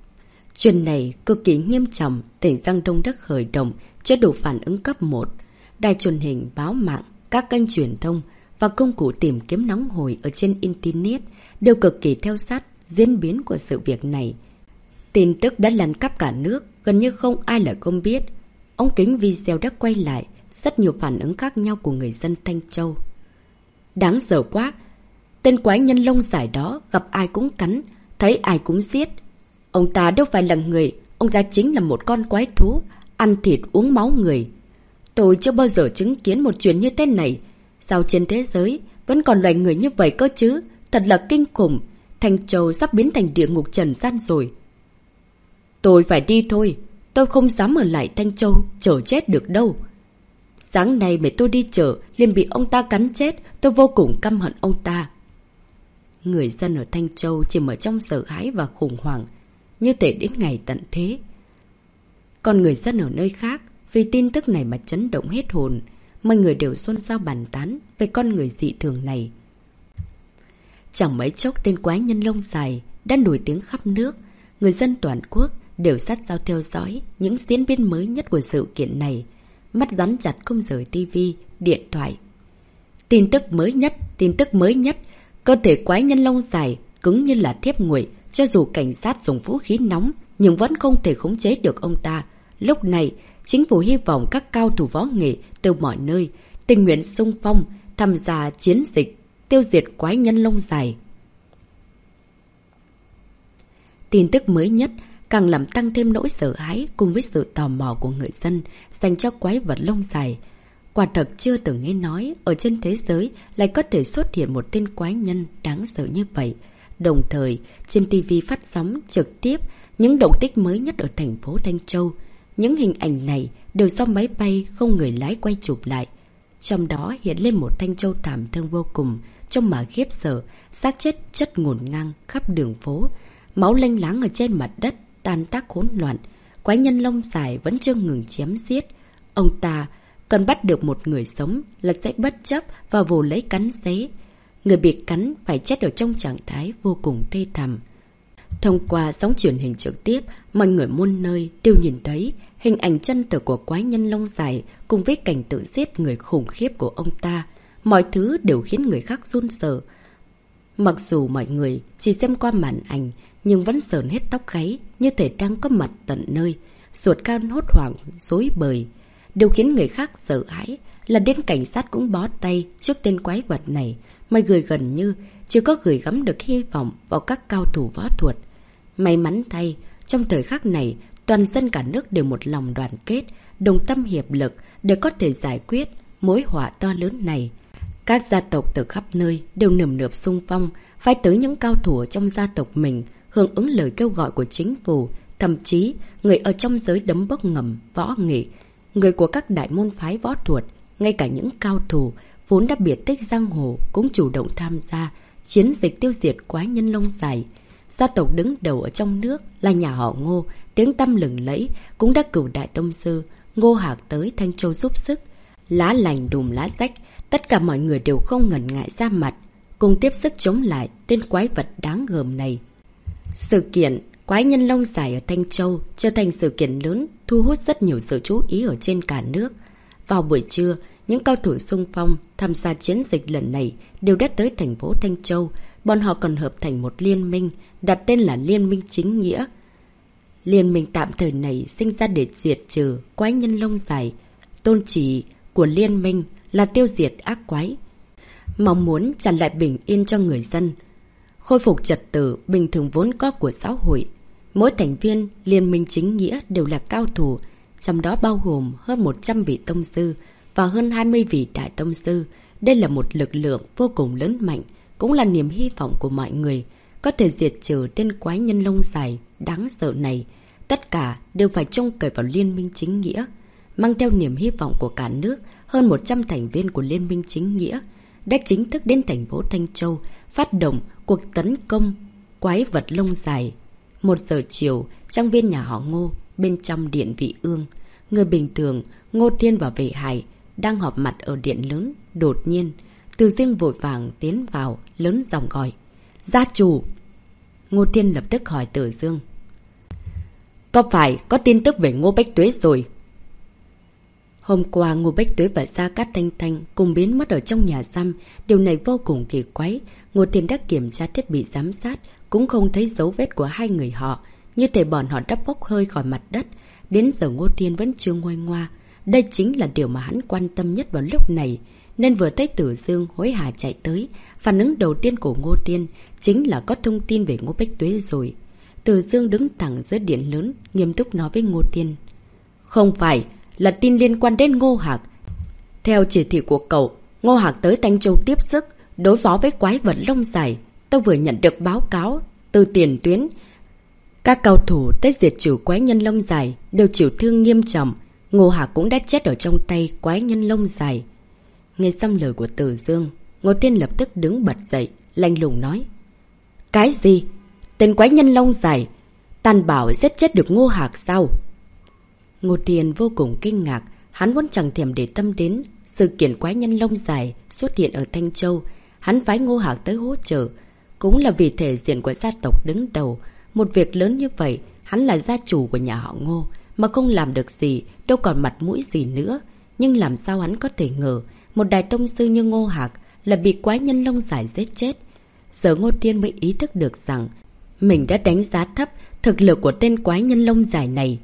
Chuyện này cực kỳ nghiêm trọng, tỉnh Giang Đông đã khởi động chế độ phản ứng cấp một. đài truyền hình, báo mạng, các kênh truyền thông và công cụ tìm kiếm nóng hổi ở trên Internet đều cực kỳ theo sát diễn biến của sự việc này. Tin tức đã lan khắp cả nước, gần như không ai là không biết. Ống kính video đã quay lại, rất nhiều phản ứng khác nhau của người dân Thanh Châu. Đáng sợ quá! Tên quái nhân lông dài đó gặp ai cũng cắn, thấy ai cũng giết. Ông ta đâu phải là người, ông ta chính là một con quái thú, ăn thịt uống máu người. Tôi chưa bao giờ chứng kiến một chuyện như thế này. Sao trên thế giới vẫn còn loài người như vậy cơ chứ? Thật là kinh khủng. Thanh Châu sắp biến thành địa ngục trần gian rồi. Tôi phải đi thôi. Tôi không dám ở lại Thanh Châu chờ chết được đâu. Sáng nay mẹ tôi đi chợ liền bị ông ta cắn chết. Tôi vô cùng căm hận ông ta. Người dân ở Thanh Châu chỉ ở trong sợ hãi và khủng hoảng, như thể đến ngày tận thế. Còn người dân ở nơi khác vì tin tức này mà chấn động hết hồn. Mọi người đều xôn xao bàn tán về con người dị thường này. Chẳng mấy chốc tên quái nhân lông dài đã nổi tiếng khắp nước. Người dân toàn quốc đều sát sao theo dõi những diễn biến mới nhất của sự kiện này. Mắt rắn chặt không rời tivi, điện thoại. Tin tức mới nhất, tin tức mới nhất. Cơ thể quái nhân lông dài cứng như là thép nguội. Cho dù cảnh sát dùng vũ khí nóng nhưng vẫn không thể khống chế được ông ta. Lúc này, chính phủ hy vọng các cao thủ võ nghệ từ mọi nơi tình nguyện xung phong tham gia chiến dịch tiêu diệt quái nhân lông dài. Tin tức mới nhất càng làm tăng thêm nỗi sợ hãi cùng với sự tò mò của người dân dành cho quái vật lông dài. Quả thật chưa từng nghe nói ở trên thế giới lại có thể xuất hiện một tên quái nhân đáng sợ như vậy. Đồng thời, trên tivi phát sóng trực tiếp những động tích mới nhất ở thành phố Thanh Châu. Những hình ảnh này đều do máy bay không người lái quay chụp lại. Trong đó hiện lên một Thanh Châu thảm thương vô cùng, trông mà khiếp sợ, xác chết chất ngổn ngang khắp đường phố. Máu lênh láng ở trên mặt đất, tan tác hỗn loạn. Quái nhân lông dài vẫn chưa ngừng chém giết. Ông ta cần bắt được một người sống là sẽ bất chấp và vồ lấy cắn xé. Người bị cắn phải chết ở trong trạng thái vô cùng thê thảm. Thông qua sóng truyền hình trực tiếp, mọi người muôn nơi đều nhìn thấy hình ảnh chân thực của quái nhân lông dài cùng với cảnh tượng giết người khủng khiếp của ông ta. Mọi thứ đều khiến người khác run sợ. Mặc dù mọi người chỉ xem qua màn ảnh nhưng vẫn sờn hết tóc gáy, như thể đang có mặt tận nơi, ruột gan hốt hoảng, rối bời. Điều khiến người khác sợ hãi là đến cảnh sát cũng bó tay trước tên quái vật này. Mọi người gần như chưa có gửi gắm được hy vọng vào các cao thủ võ thuật. May mắn thay, trong thời khắc này, toàn dân cả nước đều một lòng đoàn kết, đồng tâm hiệp lực để có thể giải quyết mối họa to lớn này. Các gia tộc từ khắp nơi đều nườm nượp xung phong, phái tới những cao thủ trong gia tộc mình, hưởng ứng lời kêu gọi của chính phủ, thậm chí người ở trong giới đấm bốc ngầm, võ nghệ, người của các đại môn phái võ thuật, ngay cả những cao thủ vốn đã biệt tích giang hồ cũng chủ động tham gia chiến dịch tiêu diệt quái nhân lông dài. Gia tộc đứng đầu ở trong nước là nhà họ Ngô, tiếng tăm lừng lẫy cũng đã cử đại tông sư Ngô Hạc tới Thanh Châu giúp sức. Lá lành đùm lá rách, tất cả mọi người đều không ngần ngại ra mặt, cùng tiếp sức chống lại tên quái vật đáng gờm này. Sự kiện quái nhân lông dài ở Thanh Châu trở thành sự kiện lớn, thu hút rất nhiều sự chú ý ở trên cả nước. Vào buổi trưa, những cao thủ xung phong tham gia chiến dịch lần này đều đã tới thành phố Thanh Châu. Bọn họ còn hợp thành một liên minh, đặt tên là Liên minh Chính Nghĩa. Liên minh tạm thời này sinh ra để diệt trừ quái nhân lông dài. Tôn chỉ của liên minh là tiêu diệt ác quái, mong muốn trả lại bình yên cho người dân, khôi phục trật tự bình thường vốn có của xã hội. Mỗi thành viên Liên minh Chính Nghĩa đều là cao thủ, trong đó bao gồm hơn một trăm vị tông sư và hơn hai mươi vị đại tông sư. Đây là một lực lượng vô cùng lớn mạnh, cũng là niềm hy vọng của mọi người. Có thể diệt trừ tên quái nhân lông dài đáng sợ này, tất cả đều phải trông cậy vào Liên minh Chính Nghĩa. Mang theo niềm hy vọng của cả nước, hơn một trăm thành viên của Liên minh Chính Nghĩa đã chính thức đến thành phố Thanh Châu phát động cuộc tấn công quái vật lông dài. Một giờ chiều, trang viên nhà họ Ngô bên trong điện Vị Ương, người bình thường Ngô Thiên và Vệ Hải đang họp mặt ở điện lớn. Đột nhiên, Từ Riêng vội vàng tiến vào, lớn giọng gọi: "Gia chủ!" Ngô Thiên lập tức hỏi Từ Dương: "Có phải có tin tức về Ngô Bách Tuế rồi?" Hôm qua Ngô Bách Tuế và Gia Cát Thanh Thanh cùng biến mất ở trong nhà giam. Điều này vô cùng kỳ quái. Ngô Thiên đã kiểm tra thiết bị giám sát, cũng không thấy dấu vết của hai người họ. Như thể bọn họ đã bốc hơi khỏi mặt đất. Đến giờ Ngô Thiên vẫn chưa nguôi ngoa. Đây chính là điều mà hắn quan tâm nhất vào lúc này. Nên vừa thấy Tử Dương hối hả chạy tới, phản ứng đầu tiên của Ngô Thiên chính là có thông tin về Ngô Bách Tuế rồi. Tử Dương đứng thẳng giữa điện lớn, nghiêm túc nói với Ngô Thiên. Không phải, là tin liên quan đến Ngô Hạc. Theo chỉ thị của cậu, Ngô Hạc tới Thanh Châu tiếp sức, đối phó với quái vật lông dài. Tôi vừa nhận được báo cáo từ tiền tuyến. Các cao thủ tới diệt trừ quái nhân lông dài đều chịu thương nghiêm trọng. Ngô Hạc cũng đã chết ở trong tay quái nhân lông dài. Nghe xong lời của Tử Dương, Ngô Thiên lập tức đứng bật dậy, lạnh lùng nói. Cái gì? Tên quái nhân lông dài tàn bảo giết chết được Ngô Hạc sao? Ngô Thiên vô cùng kinh ngạc, hắn vốn chẳng thèm để tâm đến sự kiện quái nhân lông dài xuất hiện ở Thanh Châu. Hắn phái Ngô Hạc tới hỗ trợ, cũng là vì thể diện của gia tộc đứng đầu. Một việc lớn như vậy, hắn là gia chủ của nhà họ Ngô, mà không làm được gì, đâu còn mặt mũi gì nữa. Nhưng làm sao hắn có thể ngờ, một đại tông sư như Ngô Hạc là bị quái nhân lông dài giết chết. Giờ Ngô Thiên mới ý thức được rằng, mình đã đánh giá thấp thực lực của tên quái nhân lông dài này.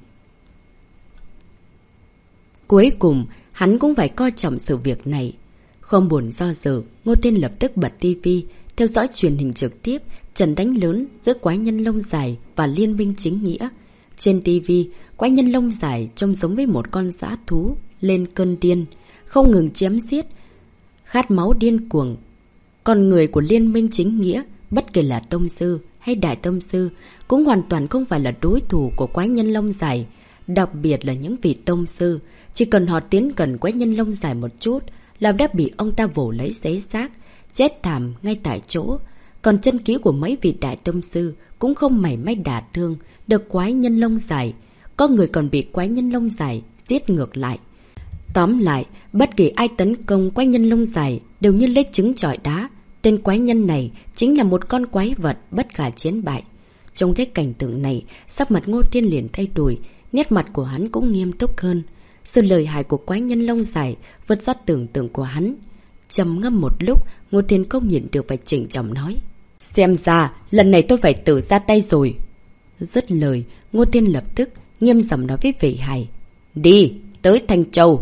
Cuối cùng, hắn cũng phải coi trọng sự việc này. Không buồn do dự, Ngô Thiên lập tức bật tivi, theo dõi truyền hình trực tiếp, trận đánh lớn giữa quái nhân lông dài và liên minh chính nghĩa. Trên tivi, quái nhân lông dài trông giống với một con dã thú, lên cơn điên, không ngừng chém giết, khát máu điên cuồng. Con người của liên minh chính nghĩa, bất kể là tông sư hay đại tông sư, cũng hoàn toàn không phải là đối thủ của quái nhân lông dài. Đặc biệt là những vị tông sư, chỉ cần họ tiến gần quái nhân lông dài một chút là đã bị ông ta vồ lấy xé xác, chết thảm ngay tại chỗ. Còn chân khí của mấy vị đại tông sư cũng không mảy may đả thương được quái nhân lông dài. Có người còn bị quái nhân lông dài giết ngược lại. Tóm lại, bất kỳ ai tấn công quái nhân lông dài đều như lấy trứng chọi đá. Tên quái nhân này chính là một con quái vật bất khả chiến bại. Trong thế cảnh tượng này, sắc mặt Ngô Thiên liền thay đổi, nét mặt của hắn cũng nghiêm túc hơn. Sự lợi hại của quái nhân lông dài vượt ra tưởng tượng của hắn. Trầm ngâm một lúc, Ngô Thiên không nhịn được phải chỉnh trọng nói. Xem ra, lần này tôi phải tự ra tay rồi. Dứt lời, Ngô Thiên lập tức nghiêm giọng nói với Vệ Hải. Đi, tới Thanh Châu.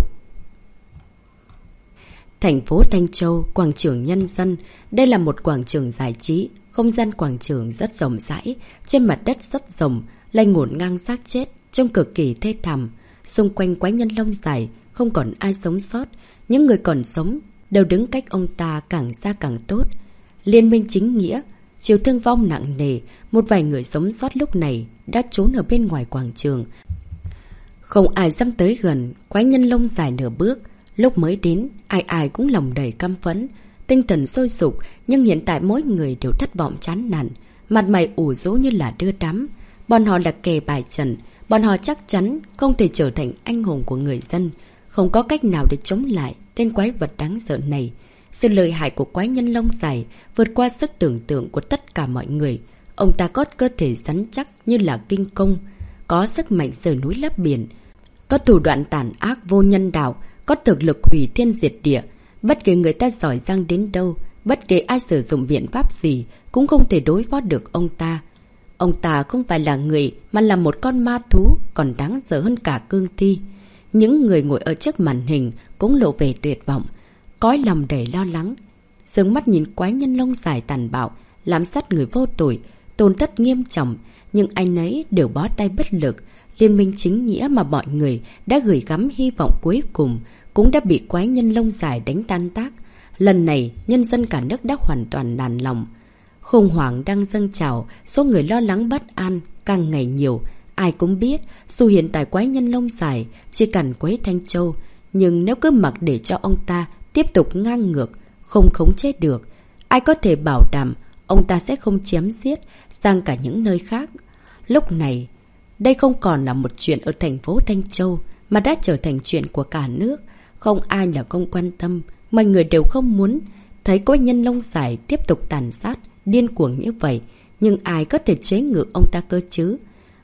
Thành phố Thanh Châu, quảng trường nhân dân. Đây là một quảng trường giải trí. Không gian quảng trường rất rộng rãi, trên mặt đất rất rộng, lại ngổn ngang xác chết, trông cực kỳ thê thảm. Xung quanh quái nhân lông dài, không còn ai sống sót. Những người còn sống đều đứng cách ông ta càng xa càng tốt. Liên minh chính nghĩa chịu thương vong nặng nề. Một vài người sống sót lúc này đã trốn ở bên ngoài quảng trường, không ai dám tới gần quái nhân lông dài nửa bước. Lúc mới đến, ai ai cũng lòng đầy căm phẫn, tinh thần sôi sục. Nhưng hiện tại mỗi người đều thất vọng chán nản, mặt mày ủ rũ như là đưa đám. Bọn họ là kẻ bài trận, bọn họ chắc chắn không thể trở thành anh hùng của người dân, không có cách nào để chống lại tên quái vật đáng sợ này. Sự lợi hại của quái nhân lông dài vượt qua sức tưởng tượng của tất cả mọi người. Ông ta có cơ thể rắn chắc như là kinh công, có sức mạnh rời núi lấp biển, có thủ đoạn tàn ác vô nhân đạo, có thực lực hủy thiên diệt địa. Bất kỳ người ta giỏi giang đến đâu, bất kỳ ai sử dụng biện pháp gì cũng không thể đối phó được ông ta. Ông ta không phải là người mà là một con ma thú, còn đáng sợ hơn cả cương thi. Những người ngồi ở trước màn hình cũng lộ vẻ tuyệt vọng, cõi lòng đầy lo lắng. Dương mắt nhìn quái nhân lông dài tàn bạo, lạm sát người vô tội, tổn thất nghiêm trọng, nhưng anh ấy đều bó tay bất lực. Liên minh chính nghĩa mà mọi người đã gửi gắm hy vọng cuối cùng cũng đã bị quái nhân lông dài đánh tan tác. Lần này, nhân dân cả nước đã hoàn toàn nản lòng. Khủng hoảng đang dâng trào, số người lo lắng bất an càng ngày nhiều. Ai cũng biết, dù hiện tại quái nhân lông dài chỉ cần quấy Thanh Châu, nhưng nếu cứ mặc để cho ông ta tiếp tục ngang ngược, không khống chế được, ai có thể bảo đảm ông ta sẽ không chém giết sang cả những nơi khác. Lúc này, đây không còn là một chuyện ở thành phố Thanh Châu, mà đã trở thành chuyện của cả nước. Không ai là không quan tâm, mọi người đều không muốn thấy quái nhân lông dài tiếp tục tàn sát, điên cuồng như vậy. Nhưng ai có thể chế ngự ông ta cơ chứ?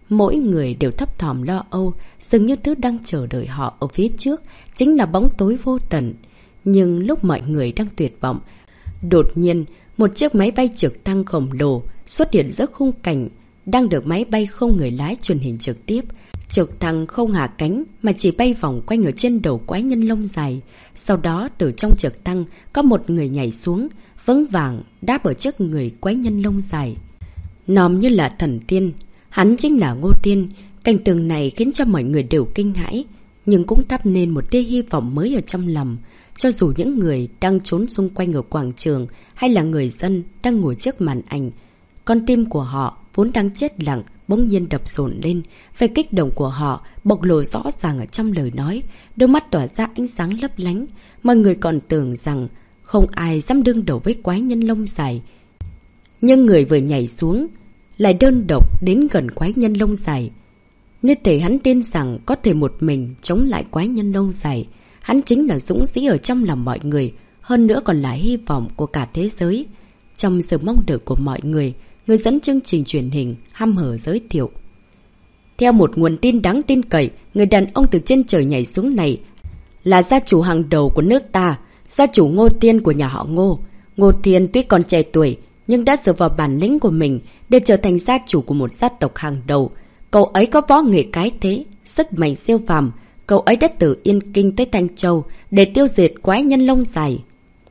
Mỗi người đều thấp thỏm lo âu, dường như thứ đang chờ đợi họ ở phía trước chính là bóng tối vô tận. Nhưng lúc mọi người đang tuyệt vọng, đột nhiên một chiếc máy bay trực thăng khổng lồ xuất hiện giữa khung cảnh đang được máy bay không người lái truyền hình trực tiếp. Trực thăng không hạ cánh mà chỉ bay vòng quanh ở trên đầu quái nhân lông dài. Sau đó từ trong trực thăng có một người nhảy xuống, vững vàng đáp ở trước người quái nhân lông dài. Nòm như là thần tiên, hắn chính là Ngô Tiên. Cảnh tượng này khiến cho mọi người đều kinh hãi, nhưng cũng thắp nên một tia hy vọng mới ở trong lòng. Cho dù những người đang trốn xung quanh ở quảng trường hay là người dân đang ngồi trước màn ảnh, con tim của họ vốn đang chết lặng bỗng nhiên đập dồn lên. Về kích động của họ bộc lộ rõ ràng ở trong lời nói, đôi mắt tỏa ra ánh sáng lấp lánh. Mọi người còn tưởng rằng không ai dám đương đầu với quái nhân lông dài, nhưng người vừa nhảy xuống lại đơn độc đến gần quái nhân lông dài. Như thể hắn tin rằng có thể một mình chống lại quái nhân lông dài. Hắn chính là dũng sĩ ở trong lòng mọi người, hơn nữa còn là hy vọng của cả thế giới. Trong sự mong đợi của mọi người, người dẫn chương trình truyền hình hăm hở giới thiệu. Theo một nguồn tin đáng tin cậy, người đàn ông từ trên trời nhảy xuống này là gia chủ hàng đầu của nước ta, gia chủ Ngô Tiên của nhà họ Ngô. Ngô Tiên tuy còn trẻ tuổi, nhưng đã dựa vào bản lĩnh của mình để trở thành gia chủ của một gia tộc hàng đầu. Cậu ấy có võ nghệ cái thế, sức mạnh siêu phàm. Cậu ấy đã từ Yên Kinh tới Thanh Châu để tiêu diệt quái nhân lông dài.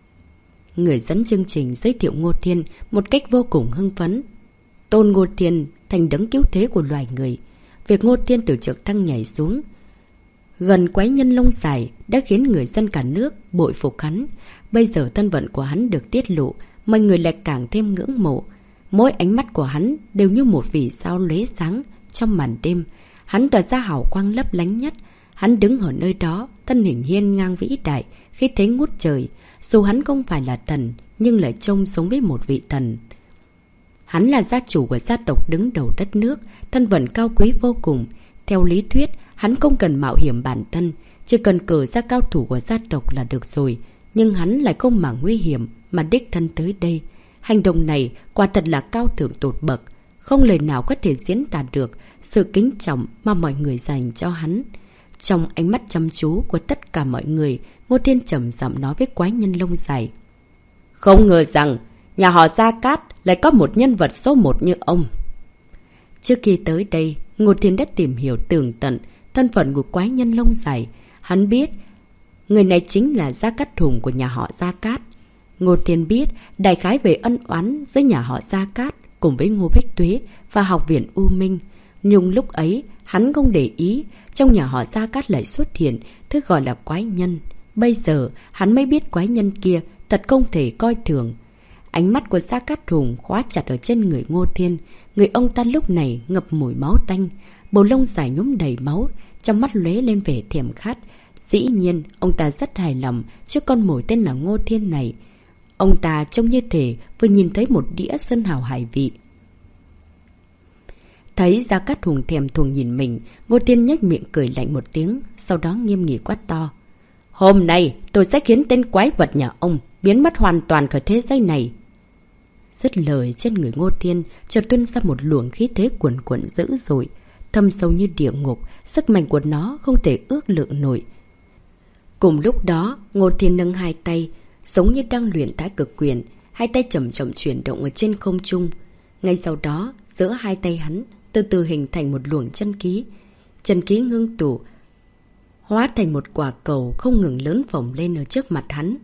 Người dẫn chương trình giới thiệu Ngô Thiên một cách vô cùng hưng phấn, tôn Ngô Thiên thành đấng cứu thế của loài người. Việc Ngô Thiên từ trực thăng nhảy xuống gần quái nhân lông dài đã khiến người dân cả nước bội phục hắn. Bây giờ thân phận của hắn được tiết lộ, mọi người lại càng thêm ngưỡng mộ. Mỗi ánh mắt của hắn đều như một vì sao lóe sáng trong màn đêm. Hắn tỏa ra hào quang lấp lánh nhất. Hắn đứng ở nơi đó, thân hình hiên ngang vĩ đại, khi thế ngút trời. Dù hắn không phải là thần, nhưng lại trông sống với một vị thần. Hắn là gia chủ của gia tộc đứng đầu đất nước, thân phận cao quý vô cùng. Theo lý thuyết, hắn không cần mạo hiểm bản thân, chỉ cần cử ra cao thủ của gia tộc là được rồi. Nhưng hắn lại không màng nguy hiểm mà đích thân tới đây. Hành động này quả thật là cao thượng tột bậc, không lời nào có thể diễn tả được sự kính trọng mà mọi người dành cho hắn. Trong ánh mắt chăm chú của tất cả mọi người, Ngô Thiên trầm giọng nói với quái nhân lông dài. Không ngờ rằng nhà họ Gia Cát lại có một nhân vật số một như ông. Trước khi tới đây, Ngô Thiên đã tìm hiểu tường tận thân phận của quái nhân lông dài. Hắn biết người này chính là Gia Cát Hùng của nhà họ Gia Cát. Ngô Thiên biết đại khái về ân oán giữa nhà họ Gia Cát cùng với Ngô Bách Tuế và học viện U Minh. Nhưng lúc ấy hắn không để ý trong nhà họ Gia Cát lại xuất hiện thứ gọi là quái nhân. Bây giờ hắn mới biết quái nhân kia thật không thể coi thường. Ánh mắt của Gia Cát Hùng khóa chặt ở trên người Ngô Thiên. Người ông ta lúc này ngập mùi máu tanh, bầu lông dài nhúm đầy máu, trong mắt lóe lên vẻ thèm khát. Dĩ nhiên ông ta rất hài lòng trước con mồi tên là Ngô Thiên này. Ông ta trông như thể vừa nhìn thấy một đĩa sơn hào hải vị. Thấy Gia Cát Hùng thèm thuồng nhìn mình, Ngô Thiên nhếch miệng cười lạnh một tiếng, sau đó nghiêm nghị quát to. Hôm nay tôi sẽ khiến tên quái vật nhà ông biến mất hoàn toàn khỏi thế giới này. Dứt lời, trên người Ngô Thiên chợt tuôn ra một luồng khí thế cuồn cuộn dữ dội, thâm sâu như địa ngục, sức mạnh của nó không thể ước lượng nổi. Cùng lúc đó, Ngô Thiên nâng hai tay, giống như đang luyện thái cực quyền, hai tay chậm chậm chuyển động ở trên không trung. Ngay sau đó, giữa hai tay hắn từ từ hình thành một luồng chân khí. Chân khí ngưng tụ, hóa thành một quả cầu không ngừng lớn phồng lên ở trước mặt hắn.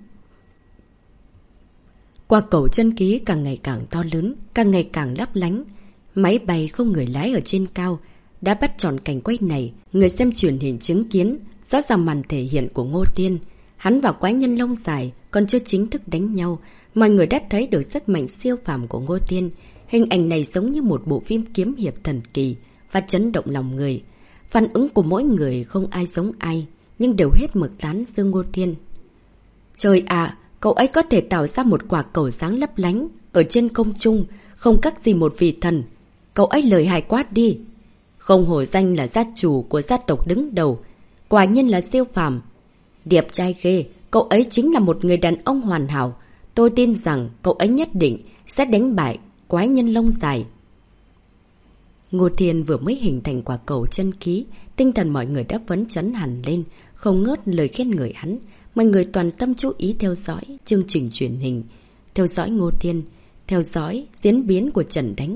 Quả cầu chân khí càng ngày càng to lớn, càng ngày càng lấp lánh. Máy bay không người lái ở trên cao đã bắt tròn cảnh quay này. Người xem truyền hình chứng kiến rõ ràng màn thể hiện của Ngô Thiên. Hắn và quái nhân lông dài còn chưa chính thức đánh nhau, mọi người đã thấy được sức mạnh siêu phàm của Ngô Thiên. Hình ảnh này giống như một bộ phim kiếm hiệp thần kỳ và chấn động lòng người. Phản ứng của mỗi người không ai giống ai, nhưng đều hết mực tán dương Ngô Thiên. Trời ạ, cậu ấy có thể tạo ra một quả cầu sáng lấp lánh ở trên không trung, không khác gì một vị thần. Cậu ấy lời hài quá đi. Không hổ danh là gia chủ của gia tộc đứng đầu, quả nhiên là siêu phàm. Đẹp trai ghê, cậu ấy chính là một người đàn ông hoàn hảo. Tôi tin rằng cậu ấy nhất định sẽ đánh bại quái nhân lông dài. Ngô Thiên vừa mới hình thành quả cầu chân khí, tinh thần mọi người đã phấn chấn hẳn lên, không ngớt lời khen ngợi hắn. Mọi người toàn tâm chú ý theo dõi chương trình truyền hình, theo dõi Ngô Thiên, theo dõi diễn biến của trận đánh.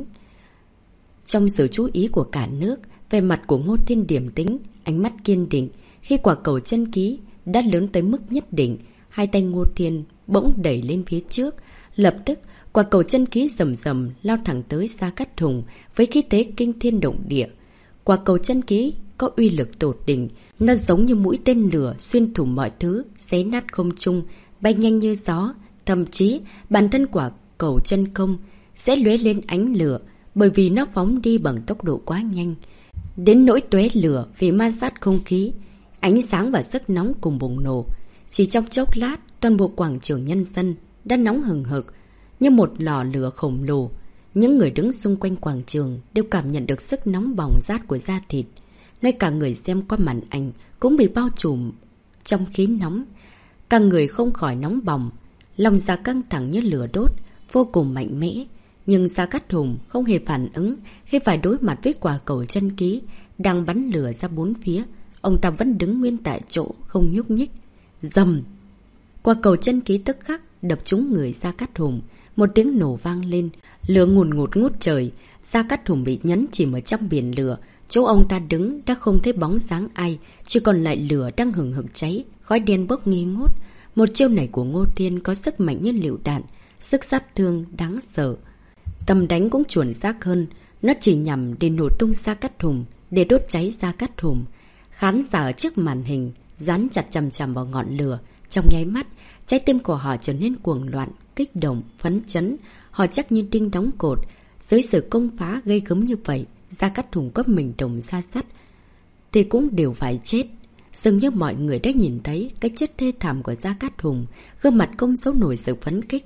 Trong sự chú ý của cả nước, vẻ mặt của Ngô Thiên điềm tĩnh, ánh mắt kiên định. Khi quả cầu chân khí đã lớn tới mức nhất định, hai tay Ngô Thiên bỗng đẩy lên phía trước. Lập tức, quả cầu chân khí rầm rầm lao thẳng tới Gia Cát Hùng với khí thế kinh thiên động địa. Quả cầu chân khí có uy lực tột đỉnh, nó giống như mũi tên lửa xuyên thủng mọi thứ, xé nát không trung, bay nhanh như gió. Thậm chí, bản thân quả cầu chân không sẽ lóe lên ánh lửa, bởi vì nó phóng đi bằng tốc độ quá nhanh. Đến nỗi tóe lửa vì ma sát không khí, ánh sáng và sức nóng cùng bùng nổ. Chỉ trong chốc lát, toàn bộ quảng trường nhân dân đã nóng hừng hực như một lò lửa khổng lồ. Những người đứng xung quanh quảng trường đều cảm nhận được sức nóng bỏng rát của da thịt. Ngay cả người xem qua màn ảnh cũng bị bao trùm trong khí nóng. Cả người không khỏi nóng bỏng, lòng dạ căng thẳng như lửa đốt, vô cùng mạnh mẽ. Nhưng Gia Cát Hùng không hề phản ứng khi phải đối mặt với quả cầu chân khí đang bắn lửa ra bốn phía. Ông ta vẫn đứng nguyên tại chỗ, không nhúc nhích. Rầm! Quả cầu chân khí tức khắc đập trúng người Gia Cát Hùng. Một tiếng nổ vang lên, lửa ngùn ngụt ngút trời. Gia Cát Hùng bị nhấn chìm ở trong biển lửa. Chỗ ông ta đứng đã không thấy bóng dáng ai, chỉ còn lại lửa đang hừng hực cháy, khói đen bốc nghi ngút. Một chiêu này của Ngô Thiên có sức mạnh như lựu đạn, sức sát thương đáng sợ. Tầm đánh cũng chuẩn xác hơn, nó chỉ nhằm để nổ tung Gia Cát Hùng, để đốt cháy Gia Cát Hùng. Khán giả ở trước màn hình dán chặt chằm chằm vào ngọn lửa, trong nháy mắt, trái tim của họ trở nên cuồng loạn, kích động, phấn chấn. Họ chắc như đinh đóng cột. Dưới sự công phá gây gớm như vậy, Gia Cát Hùng có mình đồng ra sắt thì cũng đều phải chết. Dường như mọi người đã nhìn thấy cái chết thê thảm của Gia Cát Hùng, gương mặt không giấu nổi sự phấn khích.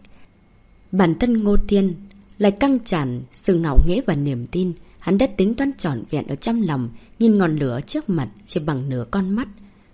Bản thân Ngô Thiên lại căng tràn sự ngạo nghễ và niềm tin. Hắn đã tính toán trọn vẹn ở trong lòng, nhìn ngọn lửa trước mặt chỉ bằng nửa con mắt.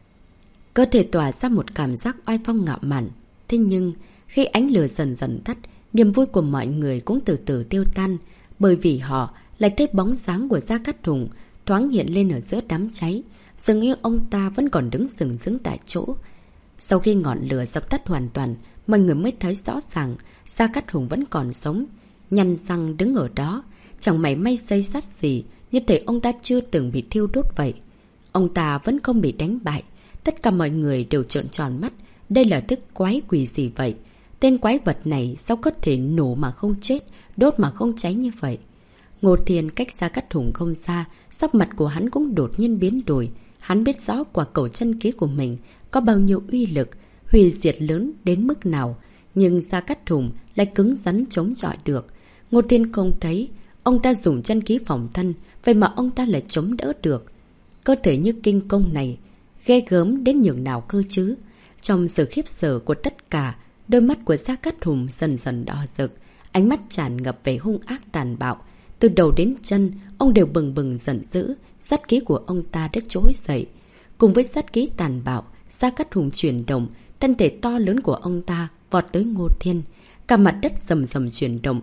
Cơ thể tỏa ra một cảm giác oai phong ngạo mạn. Thế nhưng, khi ánh lửa dần dần tắt, niềm vui của mọi người cũng từ từ tiêu tan, bởi vì họ lại thấy bóng dáng của Gia Cát Hùng thoáng hiện lên ở giữa đám cháy. Dường như ông ta vẫn còn đứng sừng sững tại chỗ. Sau khi ngọn lửa dập tắt hoàn toàn, mọi người mới thấy rõ ràng Gia Cát Hùng vẫn còn sống, nhăn răng đứng ở đó, chẳng mảy may xây sắt gì, như thể ông ta chưa từng bị thiêu đốt vậy. Ông ta vẫn không bị đánh bại. Tất cả mọi người đều trợn tròn mắt. Đây là thức quái quỷ gì vậy? Tên quái vật này sao có thể nổ mà không chết, đốt mà không cháy như vậy? Ngô Thiên cách Gia Cát Hùng không xa, sắc mặt của hắn cũng đột nhiên biến đổi. Hắn biết rõ quả cầu chân khí của mình có bao nhiêu uy lực, hủy diệt lớn đến mức nào. Nhưng Gia Cát Hùng lại cứng rắn chống chọi được. Ngô Thiên không thấy ông ta dùng chân khí phòng thân, vậy mà ông ta lại chống đỡ được. Cơ thể như kinh công này ghê gớm đến nhường nào cơ chứ? Trong sự khiếp sợ của tất cả, đôi mắt của Gia Cát Hùng dần dần đỏ rực, ánh mắt tràn ngập về hung ác tàn bạo. Từ đầu đến chân, ông đều bừng bừng giận dữ, sát khí của ông ta đã trỗi dậy. Cùng với sát khí tàn bạo, Gia Cát Hùng chuyển động, thân thể to lớn của ông ta vọt tới Ngô Thiên. Cả mặt đất rầm rầm chuyển động.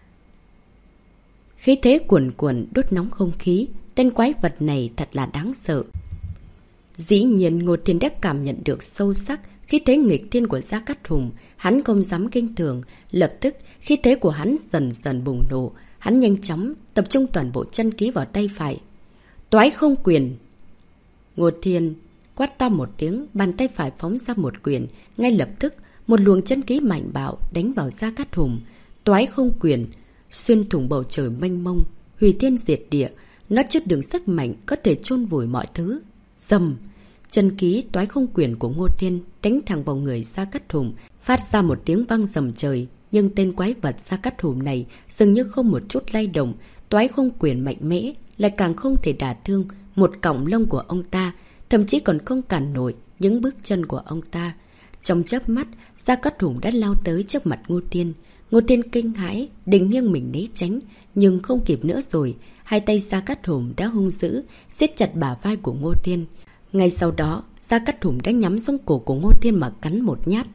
Khí thế cuồn cuộn đốt nóng không khí, tên quái vật này thật là đáng sợ. Dĩ nhiên Ngô Thiên đã cảm nhận được sâu sắc khí thế nghịch thiên của Gia Cát Hùng. Hắn không dám kinh thường, lập tức khí thế của hắn dần dần bùng nổ. Hắn nhanh chóng tập trung toàn bộ chân khí vào tay phải. Toái không quyền! Ngô Thiên quát to một tiếng, bàn tay phải phóng ra một quyền. Ngay lập tức, một luồng chân khí mạnh bạo đánh vào Gia Cát Hùng. Toái không quyền! Xuyên thủng bầu trời mênh mông, hủy thiên diệt địa. Nó chất đựng sức mạnh có thể chôn vùi mọi thứ. Dầm! Chân khí toái không quyền của Ngô Thiên đánh thẳng vào người Gia Cát Hùng, phát ra một tiếng vang rầm trời. Nhưng tên quái vật Gia Cát Hùng này dường như không một chút lay động. Toái không quyền mạnh mẽ lại càng không thể đả thương một cọng lông của ông ta, thậm chí còn không cản nổi những bước chân của ông ta. Trong chớp mắt, Gia Cát Hùng đã lao tới trước mặt Ngô Thiên. Ngô Thiên kinh hãi, định nghiêng mình né tránh, nhưng không kịp nữa rồi. Hai tay Gia Cát Hùng đã hung dữ, siết chặt bả vai của Ngô Thiên. Ngay sau đó, Gia Cát Hùng đã nhắm xuống cổ của Ngô Thiên mà cắn một nhát.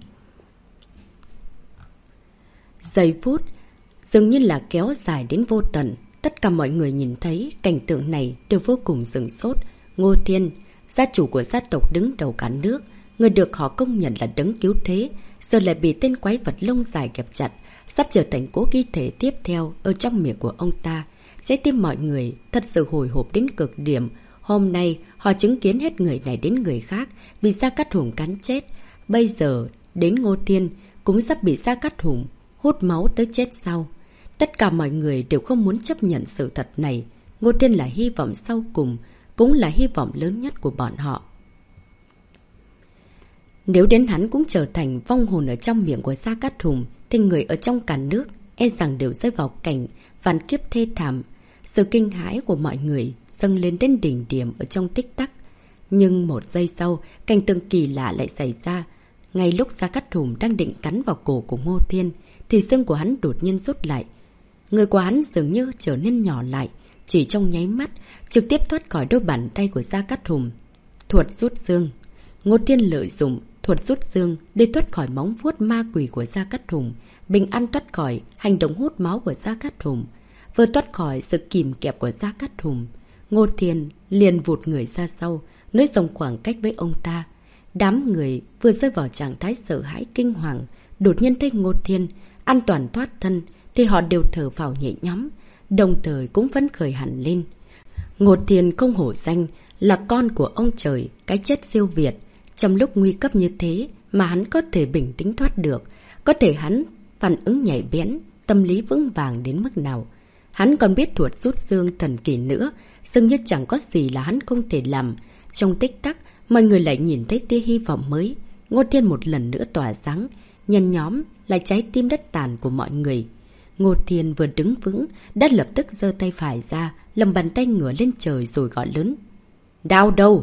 Giây phút, dường như là kéo dài đến vô tận. Tất Tất cả mọi người nhìn thấy cảnh tượng này đều vô cùng sửng sốt. Ngô Thiên, gia chủ của gia tộc đứng đầu cả nước, người được họ công nhận là đấng cứu thế, giờ lại bị tên quái vật lông dài kẹp chặt, sắp trở thành cố thi thể tiếp theo ở trong miệng của ông ta. Trái tim mọi người thật sự hồi hộp đến cực điểm. Hôm nay họ chứng kiến hết người này đến người khác bị Gia Cát Hùng cắn chết. Bây giờ đến Ngô Thiên cũng sắp bị Gia Cát Hùng hút máu tới chết sau. Tất cả mọi người đều không muốn chấp nhận sự thật này. Ngô Thiên là hy vọng sau cùng, cũng là hy vọng lớn nhất của bọn họ. Nếu đến hắn cũng trở thành vong hồn ở trong miệng của Gia Cát Hùng, thì người ở trong cả nước e rằng đều rơi vào cảnh vạn kiếp thê thảm. Sự kinh hãi của mọi người dâng lên đến đỉnh điểm ở trong tích tắc. Nhưng một giây sau, cảnh tượng kỳ lạ lại xảy ra. Ngay lúc Gia Cát Hùng đang định cắn vào cổ của Ngô Thiên, thì xương của hắn đột nhiên rút lại. Người của hắn dường như trở nên nhỏ lại, chỉ trong nháy mắt, trực tiếp thoát khỏi đôi bàn tay của Gia Cát Hùng. Thuật rút xương. Ngô Thiên lợi dụng thuật rút xương để thoát khỏi móng vuốt ma quỷ của Gia Cát Hùng, bình an thoát khỏi hành động hút máu của Gia Cát Hùng. Vừa thoát khỏi sự kìm kẹp của Gia Cát Hùng, Ngô Thiên liền vụt người ra sau, nới rộng khoảng cách với ông ta. Đám người vừa rơi vào trạng thái sợ hãi kinh hoàng, đột nhiên thấy Ngô Thiên an toàn thoát thân, thì họ đều thở phào nhẹ nhõm, đồng thời cũng phấn khởi hẳn lên. Ngô Thiên không hổ danh là con của ông trời, cái chết siêu việt. Trong lúc nguy cấp như thế mà hắn có thể bình tĩnh thoát được, có thể hắn phản ứng nhạy bén, tâm lý vững vàng đến mức nào. Hắn còn biết thuật rút xương thần kỳ nữa, dường như chẳng có gì là hắn không thể làm. Trong tích tắc, mọi người lại nhìn thấy tia hy vọng mới. Ngô Thiên một lần nữa tỏa sáng, nhân nhóm là trái tim đất tàn của mọi người. Ngô Thiên vừa đứng vững, đã lập tức giơ tay phải ra, lầm bàn tay ngửa lên trời rồi gọi lớn. Đao đâu?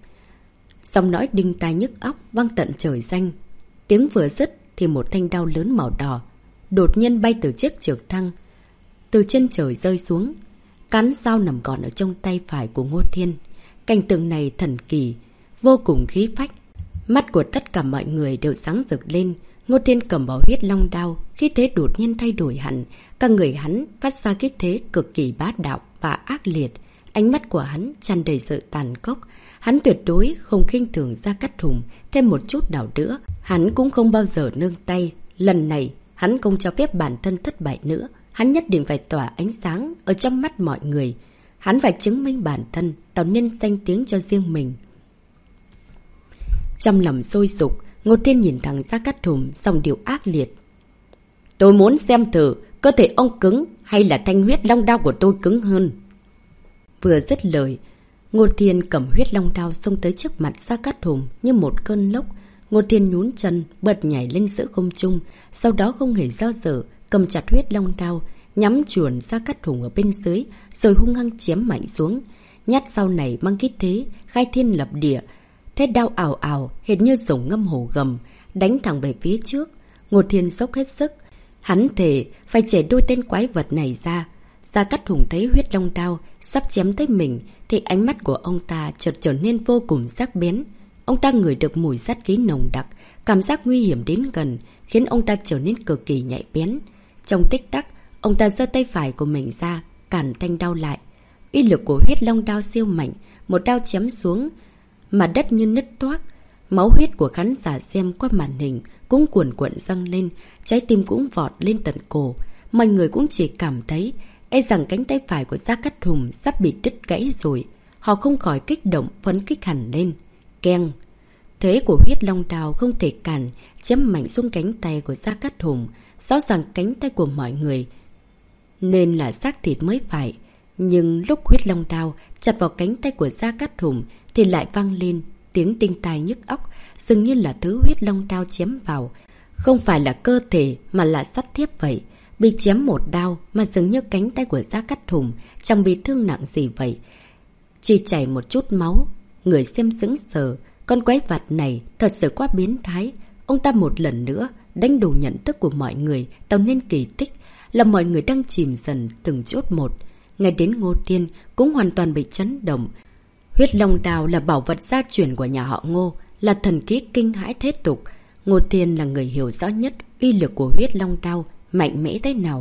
Giọng nói đinh tai nhức óc vang tận trời xanh. Tiếng vừa dứt thì một thanh đao lớn màu đỏ đột nhiên bay từ chiếc trực thăng từ trên trời rơi xuống, cán dao nằm gọn ở trong tay phải của Ngô Thiên. Cảnh tượng này thần kỳ, vô cùng khí phách. Mắt của tất cả mọi người đều sáng rực lên. Ngô Thiên cầm vào huyết long đao, khí thế đột nhiên thay đổi hẳn. Cả người hắn phát ra khí thế cực kỳ bá đạo và ác liệt. Ánh mắt của hắn tràn đầy sự tàn khốc. Hắn tuyệt đối không khinh thường Gia Cát Hùng thêm một chút nào nữa. Hắn cũng không bao giờ nương tay. Lần này hắn không cho phép bản thân thất bại nữa. Hắn nhất định phải tỏa ánh sáng ở trong mắt mọi người. Hắn phải chứng minh bản thân, tạo nên danh tiếng cho riêng mình. Trong lòng sôi sục, Ngô Thiên nhìn thẳng Gia Cát Hùng, giọng điệu ác liệt. Tôi muốn xem thử cơ thể ông cứng hay là thanh huyết long đao của tôi cứng hơn. Vừa dứt lời, Ngô Thiên cầm huyết long đao xông tới trước mặt Gia Cát Hùng như một cơn lốc. Ngô Thiên nhún chân, bật nhảy lên giữa không trung, sau đó không hề do dự, cầm chặt huyết long đao, nhắm chuồn Gia Cát Hùng ở bên dưới, rồi hung hăng chém mạnh xuống. Nhát sau này mang kích thế, khai thiên lập địa, thế đao ào ào, hệt như rồng ngâm hổ gầm, đánh thẳng về phía trước. Ngô Thiên dốc hết sức, hắn thề phải chẻ đôi tên quái vật này ra. Gia Cát Hùng thấy huyết long đao sắp chém tới mình, thì ánh mắt của ông ta chợt trở nên vô cùng sắc bén. Ông ta ngửi được mùi sát khí nồng đặc, cảm giác nguy hiểm đến gần, khiến ông ta trở nên cực kỳ nhạy bén. Trong tích tắc, ông ta giơ tay phải của mình ra, cản thanh đao lại. Uy lực của huyết long đao siêu mạnh, một đao chém xuống, mà đất như nứt toác. Máu huyết của khán giả xem qua màn hình cũng cuồn cuộn dâng lên, trái tim cũng vọt lên tận cổ. Mọi người cũng chỉ cảm thấy e rằng cánh tay phải của Gia Cát Hùng sắp bị đứt gãy rồi. Họ không khỏi kích động, phấn kích hẳn lên. Keng! Thế của huyết long đao không thể cản, chém mạnh xuống cánh tay của Gia Cát Hùng. Rõ ràng cánh tay của mọi người nên là xác thịt mới phải. Nhưng lúc huyết long đao chặt vào cánh tay của Gia Cát Hùng thì lại vang lên tiếng đinh tai nhức óc, dường như là thứ huyết long đao chém vào không phải là cơ thể mà là sắt thép vậy. Bị chém một đao mà dường như cánh tay của Gia Cát Hùng chẳng bị thương nặng gì vậy, chỉ chảy một chút máu. Người xem sững sờ, con quái vật này thật sự quá biến thái. Ông ta một lần nữa đánh đổ nhận thức của mọi người, tạo nên kỳ tích, là mọi người đang chìm dần từng chút một. Ngay đến Ngô Thiên cũng hoàn toàn bị chấn động. Huyết long đao là bảo vật gia truyền của nhà họ Ngô, là thần khí kinh hãi thế tục. Ngô Thiên là người hiểu rõ nhất uy lực của huyết long đao mạnh mẽ thế nào.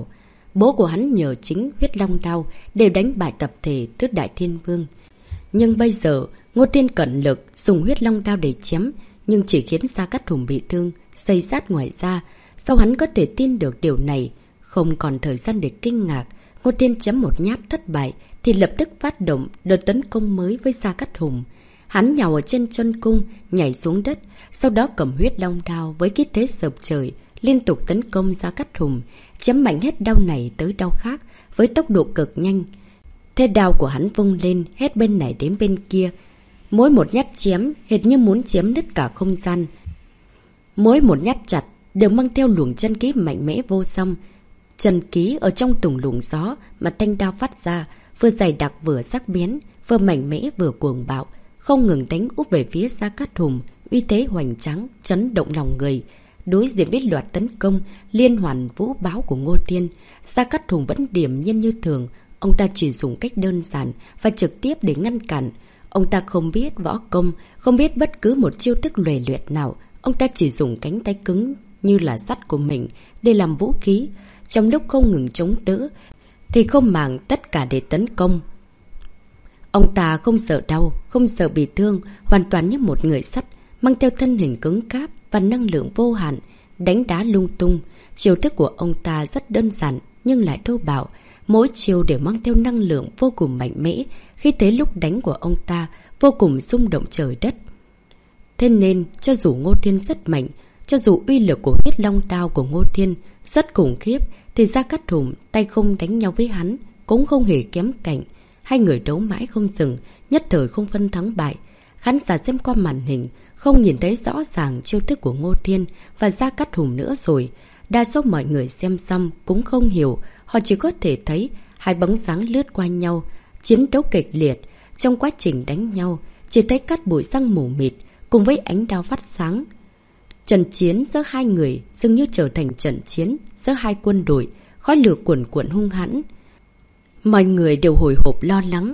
Bố của hắn nhờ chính huyết long đao đều đánh bại tập thể tứ đại thiên vương. Nhưng bây giờ, Ngô Thiên cận lực dùng huyết long đao để chém, nhưng chỉ khiến Gia Cát Hùng bị thương, xây sát ngoài ra. Sao hắn có thể tin được điều này? Không còn thời gian để kinh ngạc, Ngô Thiên chém một nhát thất bại, thì lập tức phát động đợt tấn công mới với Gia Cát Hùng. Hắn nhào ở trên chân cung, nhảy xuống đất, sau đó cầm huyết long đao với khí thế sập trời, liên tục tấn công Gia Cát Hùng, chém mạnh hết đao này tới đao khác, với tốc độ cực nhanh. Thế đao của hắn vung lên, hết bên này đến bên kia. Mỗi một nhát chém, hệt như muốn chém đứt cả không gian. Mỗi một nhát chặt, đều mang theo luồng chân khí mạnh mẽ vô song. Chân khí ở trong tùng luồng gió mà thanh đao phát ra, vừa dày đặc vừa sắc bén, vừa mạnh mẽ vừa cuồng bạo, không ngừng đánh úp về phía Gia Cát Hùng, uy thế hoành tráng, chấn động lòng người. Đối diện với loạt tấn công liên hoàn vũ bão của Ngô Thiên, Gia Cát Hùng vẫn điềm nhiên như thường. Ông ta chỉ dùng cách đơn giản và trực tiếp để ngăn cản. Ông ta không biết võ công, không biết bất cứ một chiêu thức lòe loẹt nào. Ông ta chỉ dùng cánh tay cứng như là sắt của mình để làm vũ khí. Trong lúc không ngừng chống đỡ thì không màng tất cả để tấn công. Ông ta không sợ đau, không sợ bị thương, hoàn toàn như một người sắt, mang theo thân hình cứng cáp và năng lượng vô hạn, đánh đá lung tung. Chiêu thức của ông ta rất đơn giản nhưng lại thô bạo, mỗi chiêu đều mang theo năng lượng vô cùng mạnh mẽ, khi thế lúc đánh của ông ta vô cùng rung động trời đất. Thế nên, cho dù Ngô Thiên rất mạnh, cho dù uy lực của huyết long đao của Ngô Thiên rất khủng khiếp, thì Gia Cát Hùng tay không đánh nhau với hắn cũng không hề kém cạnh. Hai người đấu mãi không dừng, nhất thời không phân thắng bại. Khán giả xem qua màn hình không nhìn thấy rõ ràng chiêu thức của Ngô Thiên và Gia Cát Hùng nữa rồi. Đa số mọi người xem xong cũng không hiểu, họ chỉ có thể thấy hai bóng dáng lướt qua nhau, chiến đấu kịch liệt. Trong quá trình đánh nhau, chỉ thấy cát bụi răng mù mịt cùng với ánh đao phát sáng. Trận chiến giữa hai người dường như trở thành trận chiến giữa hai quân đội, khói lửa cuồn cuộn hung hãn. Mọi người đều hồi hộp lo lắng.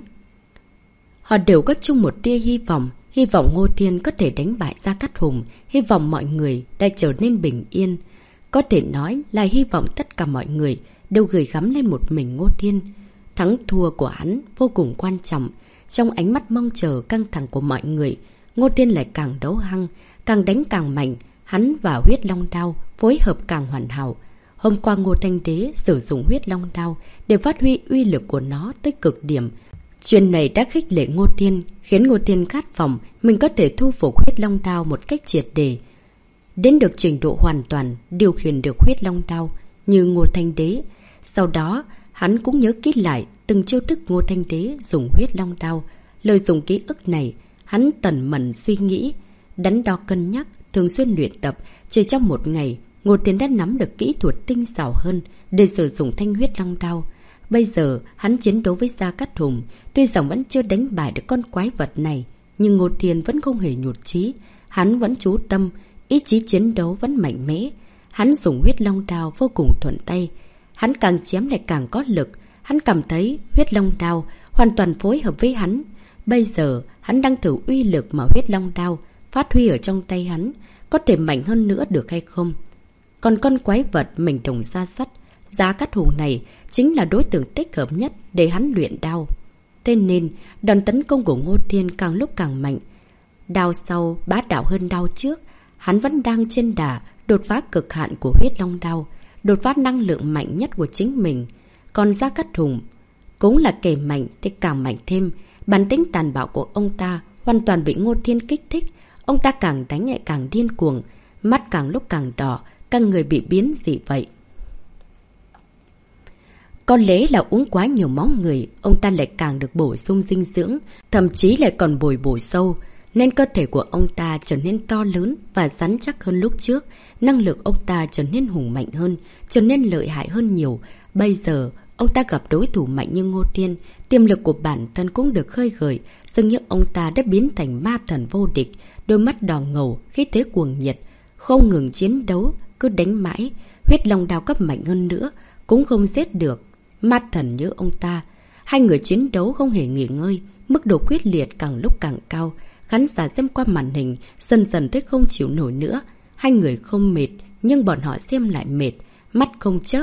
Họ đều có chung một tia hy vọng, hy vọng Ngô Thiên có thể đánh bại Gia Cát Hùng, hy vọng mọi người đã trở nên bình yên. Có thể nói là hy vọng tất cả mọi người đều gửi gắm lên một mình Ngô Thiên. Thắng thua của hắn vô cùng quan trọng. Trong ánh mắt mong chờ căng thẳng của mọi người, Ngô Thiên lại càng đấu hăng, càng đánh càng mạnh. Hắn và huyết long đao phối hợp càng hoàn hảo. Hôm qua Ngô Thanh Đế sử dụng huyết long đao để phát huy uy lực của nó tới cực điểm. Chuyện này đã khích lệ Ngô Thiên, khiến Ngô Thiên khát vọng mình có thể thu phục huyết long đao một cách triệt để, đến được trình độ hoàn toàn điều khiển được huyết long đao như Ngô Thanh Đế. Sau đó, hắn cũng nhớ kỹ lại từng chiêu thức Ngô Thanh Đế dùng huyết long đao. Lời dùng ký ức này, hắn tần mẩn suy nghĩ, đắn đo cân nhắc, thường xuyên luyện tập. Chỉ trong một ngày, Ngô Thiên đã nắm được kỹ thuật tinh xảo hơn để sử dụng thanh huyết long đao. Bây giờ, hắn chiến đấu với Gia Cát Hùng, tuy rằng vẫn chưa đánh bại được con quái vật này, nhưng Ngô Thiên vẫn không hề nhụt chí. Hắn vẫn chú tâm, ý chí chiến đấu vẫn mạnh mẽ. Hắn dùng huyết long đao vô cùng thuận tay. Hắn càng chém lại càng có lực. Hắn cảm thấy huyết long đao hoàn toàn phối hợp với hắn. Bây giờ, hắn đang thử uy lực mà huyết long đao phát huy ở trong tay hắn, có thể mạnh hơn nữa được hay không. Còn con quái vật mình đồng ra sắt, Gia Cát Hùng này chính là đối tượng thích hợp nhất để hắn luyện đao. Thế nên, đòn tấn công của Ngô Thiên càng lúc càng mạnh. Đao sau bá đạo hơn đao trước. Hắn vẫn đang trên đà đột phá cực hạn của huyết long đao, đột phá năng lượng mạnh nhất của chính mình. Còn Gia Cát Hùng cũng là kẻ mạnh thì càng mạnh thêm. Bản tính tàn bạo của ông ta hoàn toàn bị Ngô Thiên kích thích. Ông ta càng đánh lại càng điên cuồng, mắt càng lúc càng đỏ, càng người bị biến dị vậy. Có lẽ là uống quá nhiều máu người, ông ta lại càng được bổ sung dinh dưỡng, thậm chí lại còn bồi bổ sâu, nên cơ thể của ông ta trở nên to lớn và rắn chắc hơn lúc trước. Năng lực ông ta trở nên hùng mạnh hơn, trở nên lợi hại hơn nhiều. Bây giờ, ông ta gặp đối thủ mạnh như Ngô Thiên, tiềm lực của bản thân cũng được khơi gợi, dường như ông ta đã biến thành ma thần vô địch, đôi mắt đỏ ngầu, khí thế cuồng nhiệt, không ngừng chiến đấu, cứ đánh mãi. Huyết long đao cấp mạnh hơn nữa, cũng không giết được ma thần như ông ta. Hai người chiến đấu không hề nghỉ ngơi, mức độ quyết liệt càng lúc càng cao. Khán giả xem qua màn hình dần dần thấy không chịu nổi nữa. Hai người không mệt, nhưng bọn họ xem lại mệt, mắt không chớp,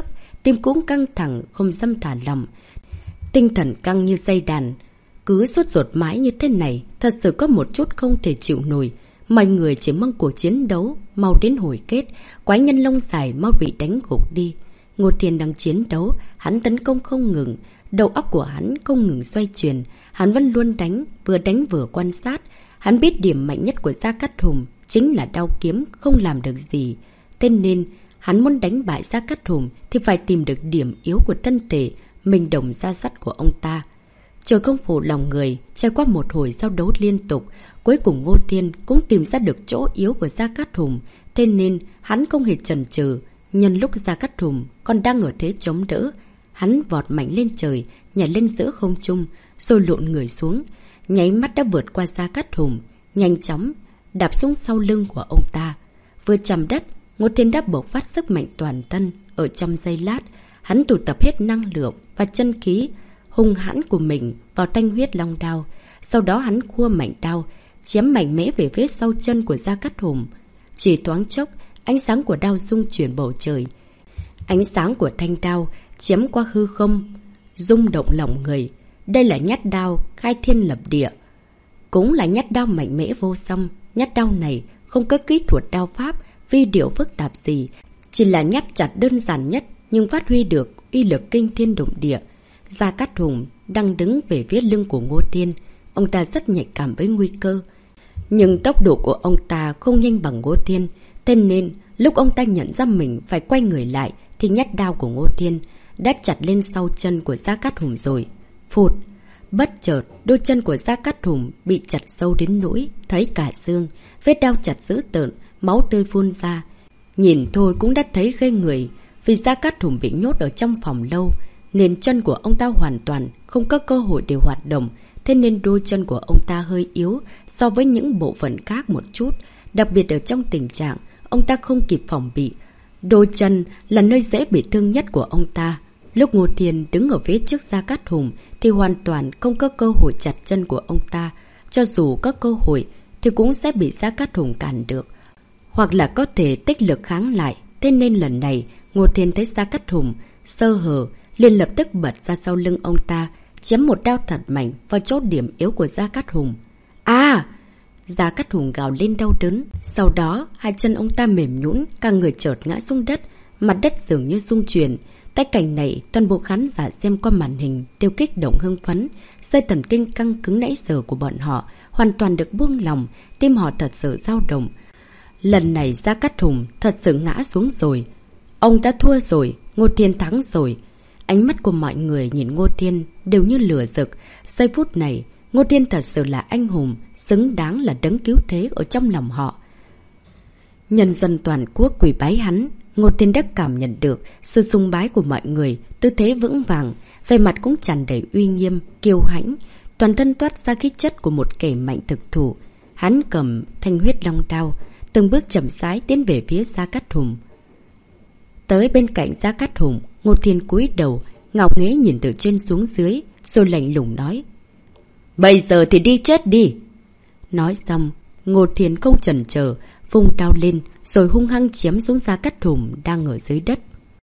tim cũng căng thẳng, không dám thả lỏng. Tinh thần căng như dây đàn. Cứ sốt ruột mãi như thế này, thật sự có một chút không thể chịu nổi. Mọi người chỉ mong cuộc chiến đấu mau đến hồi kết, quái nhân lông dài mau bị đánh gục đi. Ngô Thiên đang chiến đấu, hắn tấn công không ngừng, đầu óc của hắn không ngừng xoay chuyển, hắn vẫn luôn đánh, vừa đánh vừa quan sát. Hắn biết điểm mạnh nhất của Gia Cát Hùng chính là đao kiếm không làm được gì. Thế nên, hắn muốn đánh bại Gia Cát Hùng thì phải tìm được điểm yếu của thân thể, mình đồng ra sắt của ông ta. Trời không phủ lòng người, trải qua một hồi giao đấu liên tục, cuối cùng Ngô Thiên cũng tìm ra được chỗ yếu của Gia Cát Hùng, thế nên hắn không hề chần chừ. Nhân lúc Gia Cát Hùng còn đang ở thế chống đỡ, hắn vọt mạnh lên trời, nhảy lên giữa không trung, rồi lộn người xuống, nháy mắt đã vượt qua Gia Cát Hùng, nhanh chóng đạp xuống sau lưng của ông ta. Vừa chạm đất, Ngô Thiên đã bộc phát sức mạnh toàn thân. Ở trong giây lát, hắn tụ tập hết năng lượng và chân khí hung hãn của mình vào thanh huyết long đao. Sau đó hắn khua mạnh đao, chém mạnh mẽ về phía sau chân của Gia Cát Hùng. Chỉ thoáng chốc, ánh sáng của đao rung chuyển bầu trời. Ánh sáng của thanh đao chém qua hư không, rung động lòng người. Đây là nhát đao khai thiên lập địa, cũng là nhát đao mạnh mẽ vô song. Nhát đao này không có kỹ thuật đao pháp, vi điệu phức tạp gì, chỉ là nhát chặt đơn giản nhất nhưng phát huy được uy lực kinh thiên động địa. Gia Cát Hùng đang đứng về phía lưng của Ngô Thiên, ông ta rất nhạy cảm với nguy cơ. Nhưng tốc độ của ông ta không nhanh bằng Ngô Thiên, thế nên lúc ông ta nhận ra mình phải quay người lại thì nhát đao của Ngô Thiên đã chặt lên sau chân của Gia Cát Hùng rồi. Phụt! Bất chợt, đôi chân của Gia Cát Hùng bị chặt sâu đến nỗi thấy cả xương, vết đao chặt dữ tợn, máu tươi phun ra. Nhìn thôi cũng đã thấy ghê người, vì Gia Cát Hùng bị nhốt ở trong phòng lâu, nên chân của ông ta hoàn toàn không có cơ hội để hoạt động, thế nên đôi chân của ông ta hơi yếu so với những bộ phận khác một chút, đặc biệt ở trong tình trạng ông ta không kịp phòng bị. Đôi chân là nơi dễ bị thương nhất của ông ta. Lúc Ngô Thiên đứng ở phía trước Gia Cát Hùng thì hoàn toàn không có cơ hội chặt chân của ông ta. Cho dù có cơ hội thì cũng sẽ bị Gia Cát Hùng cản được, hoặc là có thể tích lực kháng lại. Thế nên lần này Ngô Thiên thấy Gia Cát Hùng sơ hở, liền lập tức bật ra sau lưng ông ta, chém một đao thật mạnh vào chỗ điểm yếu của Gia Cát Hùng. À! Gia Cát Hùng gào lên đau đớn. Sau đó hai chân ông ta mềm nhũn, cả người chợt ngã xuống đất, mặt đất dường như rung chuyển. Tại cảnh này, toàn bộ khán giả xem qua màn hình đều kích động hưng phấn. Dây thần kinh căng cứng nãy giờ của bọn họ hoàn toàn được buông lòng, tim họ thật sự dao động. Lần này Gia Cát Hùng thật sự ngã xuống rồi. Ông đã thua rồi, Ngô Thiên thắng rồi. Ánh mắt của mọi người nhìn Ngô Thiên đều như lửa rực. Giây phút này, Ngô Thiên thật sự là anh hùng, xứng đáng là đấng cứu thế ở trong lòng họ. Nhân dân toàn quốc quỳ bái hắn. Ngô Thiên đã cảm nhận được sự sùng bái của mọi người, tư thế vững vàng, về mặt cũng tràn đầy uy nghiêm, kiêu hãnh, toàn thân toát ra khí chất của một kẻ mạnh thực thủ. Hắn cầm thanh huyết long đao, từng bước chậm rãi tiến về phía Gia Cát Hùng. Tới bên cạnh Gia Cát Hùng, Ngô Thiên cúi đầu, ngạo nghễ nhìn từ trên xuống dưới, rồi lạnh lùng nói: "Bây giờ thì đi chết đi!" Nói xong, Ngô Thiên không chần chờ, vung đao lên, rồi hung hăng chém xuống Gia Cát Hùng đang ở dưới đất.